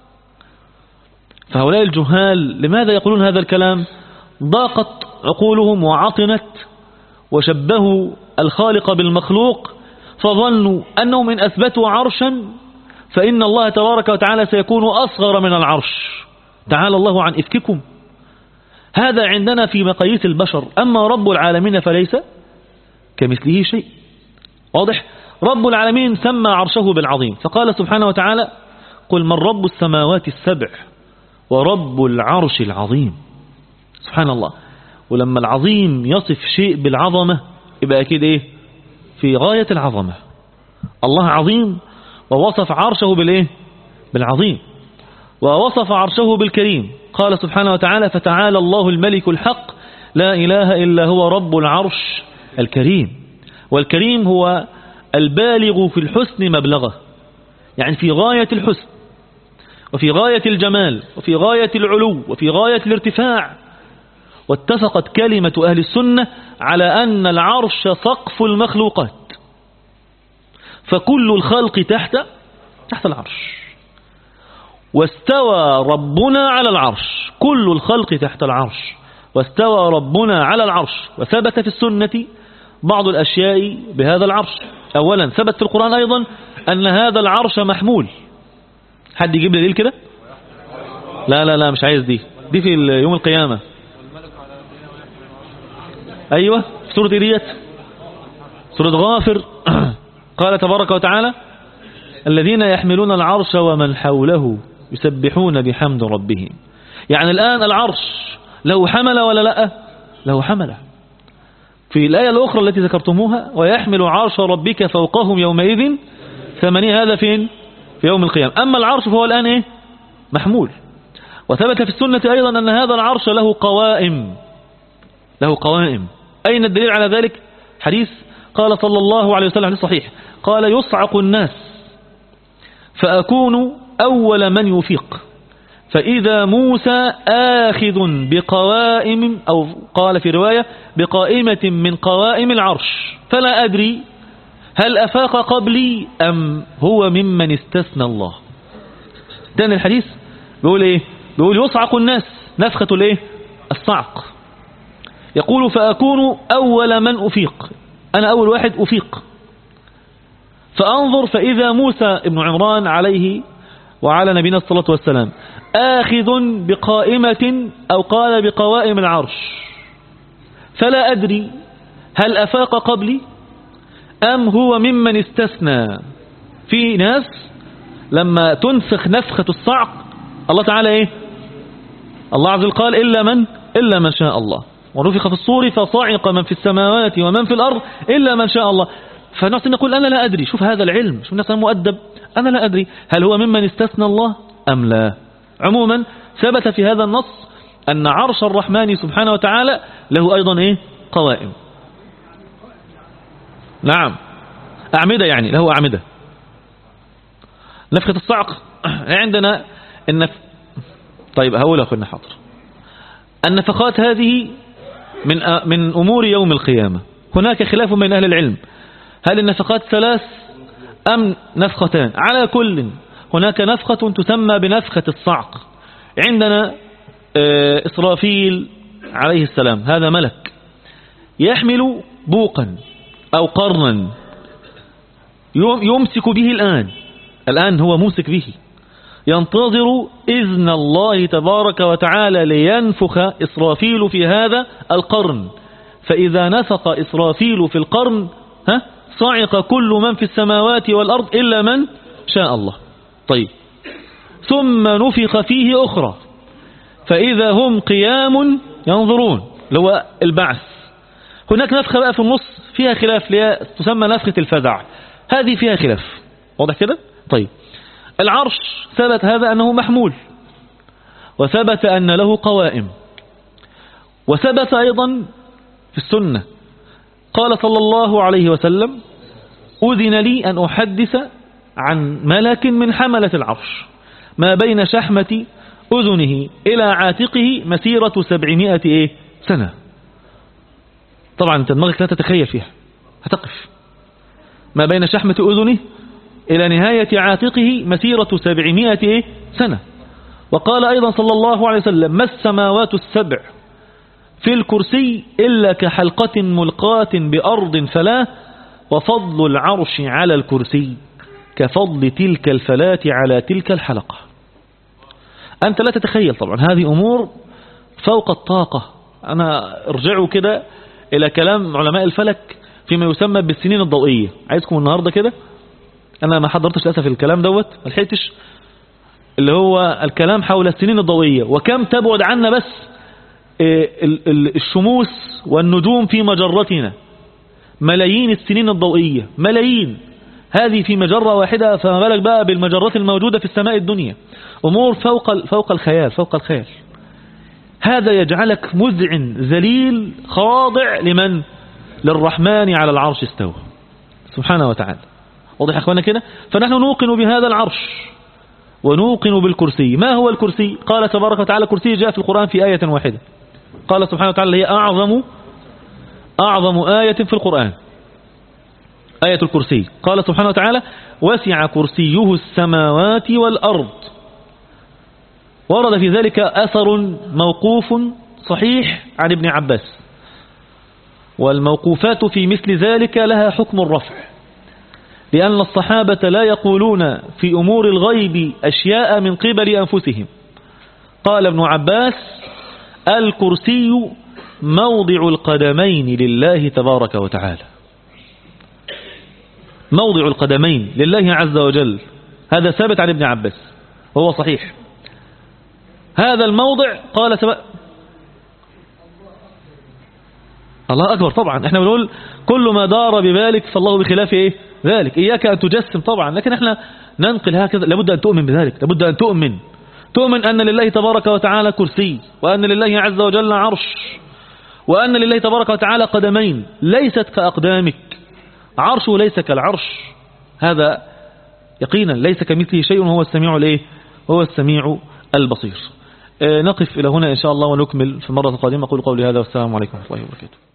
فهؤلاء الجهال لماذا يقولون هذا الكلام؟ ضاقت عقولهم وعطنت وشبهوا الخالق بالمخلوق، فظنوا أنهم إن أثبتوا عرشا فإن الله تبارك وتعالى سيكون أصغر من العرش. تعالى الله عن إفككم. هذا عندنا في مقاييس البشر، أما رب العالمين فليس كمثله شيء. واضح؟ رب العالمين سمى عرشه بالعظيم، فقال سبحانه وتعالى قل من رب السماوات السبع ورب العرش العظيم. سبحان الله. ولما العظيم يصف شيء بالعظمة يبقى أكيد إيه؟ في غاية العظمة. الله عظيم ووصف عرشه بالإيه؟ بالعظيم. ووصف عرشه بالكريم. قال سبحانه وتعالى فتعالى الله الملك الحق لا إله إلا هو رب العرش الكريم. والكريم هو البالغ في الحسن مبلغه، يعني في غاية الحسن وفي غاية الجمال وفي غاية العلو وفي غاية الارتفاع. واتفقت كلمة أهل السنة على أن العرش سقف المخلوقات، فكل الخلق تحت العرش. واستوى ربنا على العرش، كل الخلق تحت العرش، واستوى ربنا على العرش. وثبت في السنة بعض الأشياء بهذا العرش. أولا ثبت في القرآن أيضا أن هذا العرش محمول. حد يجيب لي دليل كده؟ لا لا لا مش عايز دي في يوم القيامة. أيوة في سورة إيريت، سورة غافر. قال تبارك وتعالى الذين يحملون العرش ومن حوله يسبحون بحمد ربهم. يعني الآن العرش له حمل ولا لا؟ له حمله. في الآية الأخرى التي ذكرتموها ويحمل عرش ربك فوقهم يومئذ ثمانية، هذا فين؟ في يوم القيامة. أما العرش فهو الآن إيه؟ محمول. وثبت في السنة أيضا أن هذا العرش له قوائم. أين الدليل على ذلك؟ حديث قال صلى الله عليه وسلم حديث صحيح، قال يصعق الناس فأكون أول من يفيق، فإذا موسى آخذ بقوائم، أو قال في رواية بقائمة من قوائم العرش، فلا أدري هل أفاق قبلي أم هو ممن استثنى الله. تاني الحديث بيقول إيه؟ بيقول يصعق الناس، نفخة الإيه؟ الصعق. يقول فأكون أول من أفيق، أنا أول واحد أفيق، فأنظر فإذا موسى ابن عمران عليه وعلى نبينا الصلاة والسلام آخذ بقائمة، أو قال بقوائم العرش، فلا أدري هل أفاق قبلي أم هو ممن استثنى. في ناس لما تنفخ نفخة الصعق الله تعالى إيه؟ الله عز وجل قال إلا من شاء الله، ونفخ في الصور فصعق من في السماوات ومن في الأرض إلا من شاء الله. فنحن نقول أنا لا أدري. شوف هذا العلم، شوف الناس مؤدب. أنا لا أدري هل هو ممن استثنى الله أم لا. عموما ثبت في هذا النص أن عرش الرحمن سبحانه وتعالى له أيضا إيه؟ قوائم. نعم أعمدة، يعني له أعمدة. نفخة الصعق عندنا طيب هقول أخونا حاضر. النفخات هذه من أمور يوم القيامة. هناك خلاف بين أهل العلم، هل النفخات 3 أم نفختان؟ على كل هناك نفخة تسمى بنفخة الصعق. عندنا إسرافيل عليه السلام، هذا ملك يحمل بوقا أو قرنا يمسك به الآن هو ممسك به، ينتظر إذن الله تبارك وتعالى لينفخ إسرافيل في هذا القرن. فإذا نفخ إسرافيل في القرن صعق كل من في السماوات والأرض إلا من شاء الله. طيب ثم نفخ فيه أخرى فإذا هم قيام ينظرون. اللي هو البعث. هناك نفخة بقى في النص فيها خلاف، تسمى نفخة الفزع، هذه فيها خلاف. واضح كده؟ طيب، العرش ثبت هذا أنه محمول، وثبت أن له قوائم، وثبت أيضا في السنة قال صلى الله عليه وسلم: أذن لي أن أحدث عن ملك من حملة العرش ما بين شحمة أذنه إلى عاتقه مسيرة 700 سنة. طبعا انت دماغك لا تتخيل فيها، هتقف. ما بين شحمة أذنه إلى نهاية عاتقه مسيرة 700 سنة. وقال أيضا صلى الله عليه وسلم: ما السماوات السبع في الكرسي إلا كحلقة ملقاة بأرض فلاة، وفضل العرش على الكرسي كفضل تلك الفلاة على تلك الحلقة. أنت لا تتخيل طبعا، هذه أمور فوق الطاقة. أنا ارجعوا كده إلى كلام علماء الفلك فيما يسمى بالسنين الضوئية. عايزكم النهاردة كده، أنا ما حضرتش للأسف الكلام دوت، ما لحقتش، اللي هو الكلام حول السنين الضوئية وكم تبعد عنا بس الشموس والنجوم في مجرتنا. ملايين السنين الضوئية، ملايين، هذه في مجرة واحدة، فما بالك بقى بالمجرات الموجودة في السماء الدنيا. أمور فوق الخيال، فوق الخيال. هذا يجعلك مذعن ذليل خاضع لمن؟ للرحمن على العرش استوى سبحانه وتعالى. واضح يا اخوانا كده؟ فنحن نوقن بهذا العرش ونوقن بالكرسي. ما هو الكرسي؟ قال تبارك وتعالى: كرسي جاء في القرآن في آية واحدة. قال سبحانه وتعالى: هي أعظم آية في القرآن، آية الكرسي. قال سبحانه وتعالى: وسع كرسيه السماوات والأرض. ورد في ذلك أثر موقوف صحيح عن ابن عباس، والموقوفات في مثل ذلك لها حكم الرفع، لأن الصحابة لا يقولون في أمور الغيب أشياء من قبل أنفسهم. قال ابن عباس: الكرسي موضع القدمين لله تبارك وتعالى، موضع القدمين لله عز وجل، هذا ثابت عن ابن عباس وهو صحيح. هذا الموضع قال الله أكبر. طبعا احنا بنقول كل ما دار ببالك فالله بخلاف ذلك. إياك أن تجسم طبعا، لكن احنا ننقل هكذا. لابد أن تؤمن بذلك، لابد أن تؤمن أن لله تبارك وتعالى كرسي، وأن لله عز وجل عرش، وأن لله تبارك وتعالى قدمين ليست كأقدامك، عرشه ليس كالعرش. هذا يقينا ليس كمثله شيء، وهو السميع هو السميع البصير. نقف إلى هنا إن شاء الله ونكمل في المرة القادمة. أقول قولي هذا والسلام عليكم ورحمة الله وبركاته.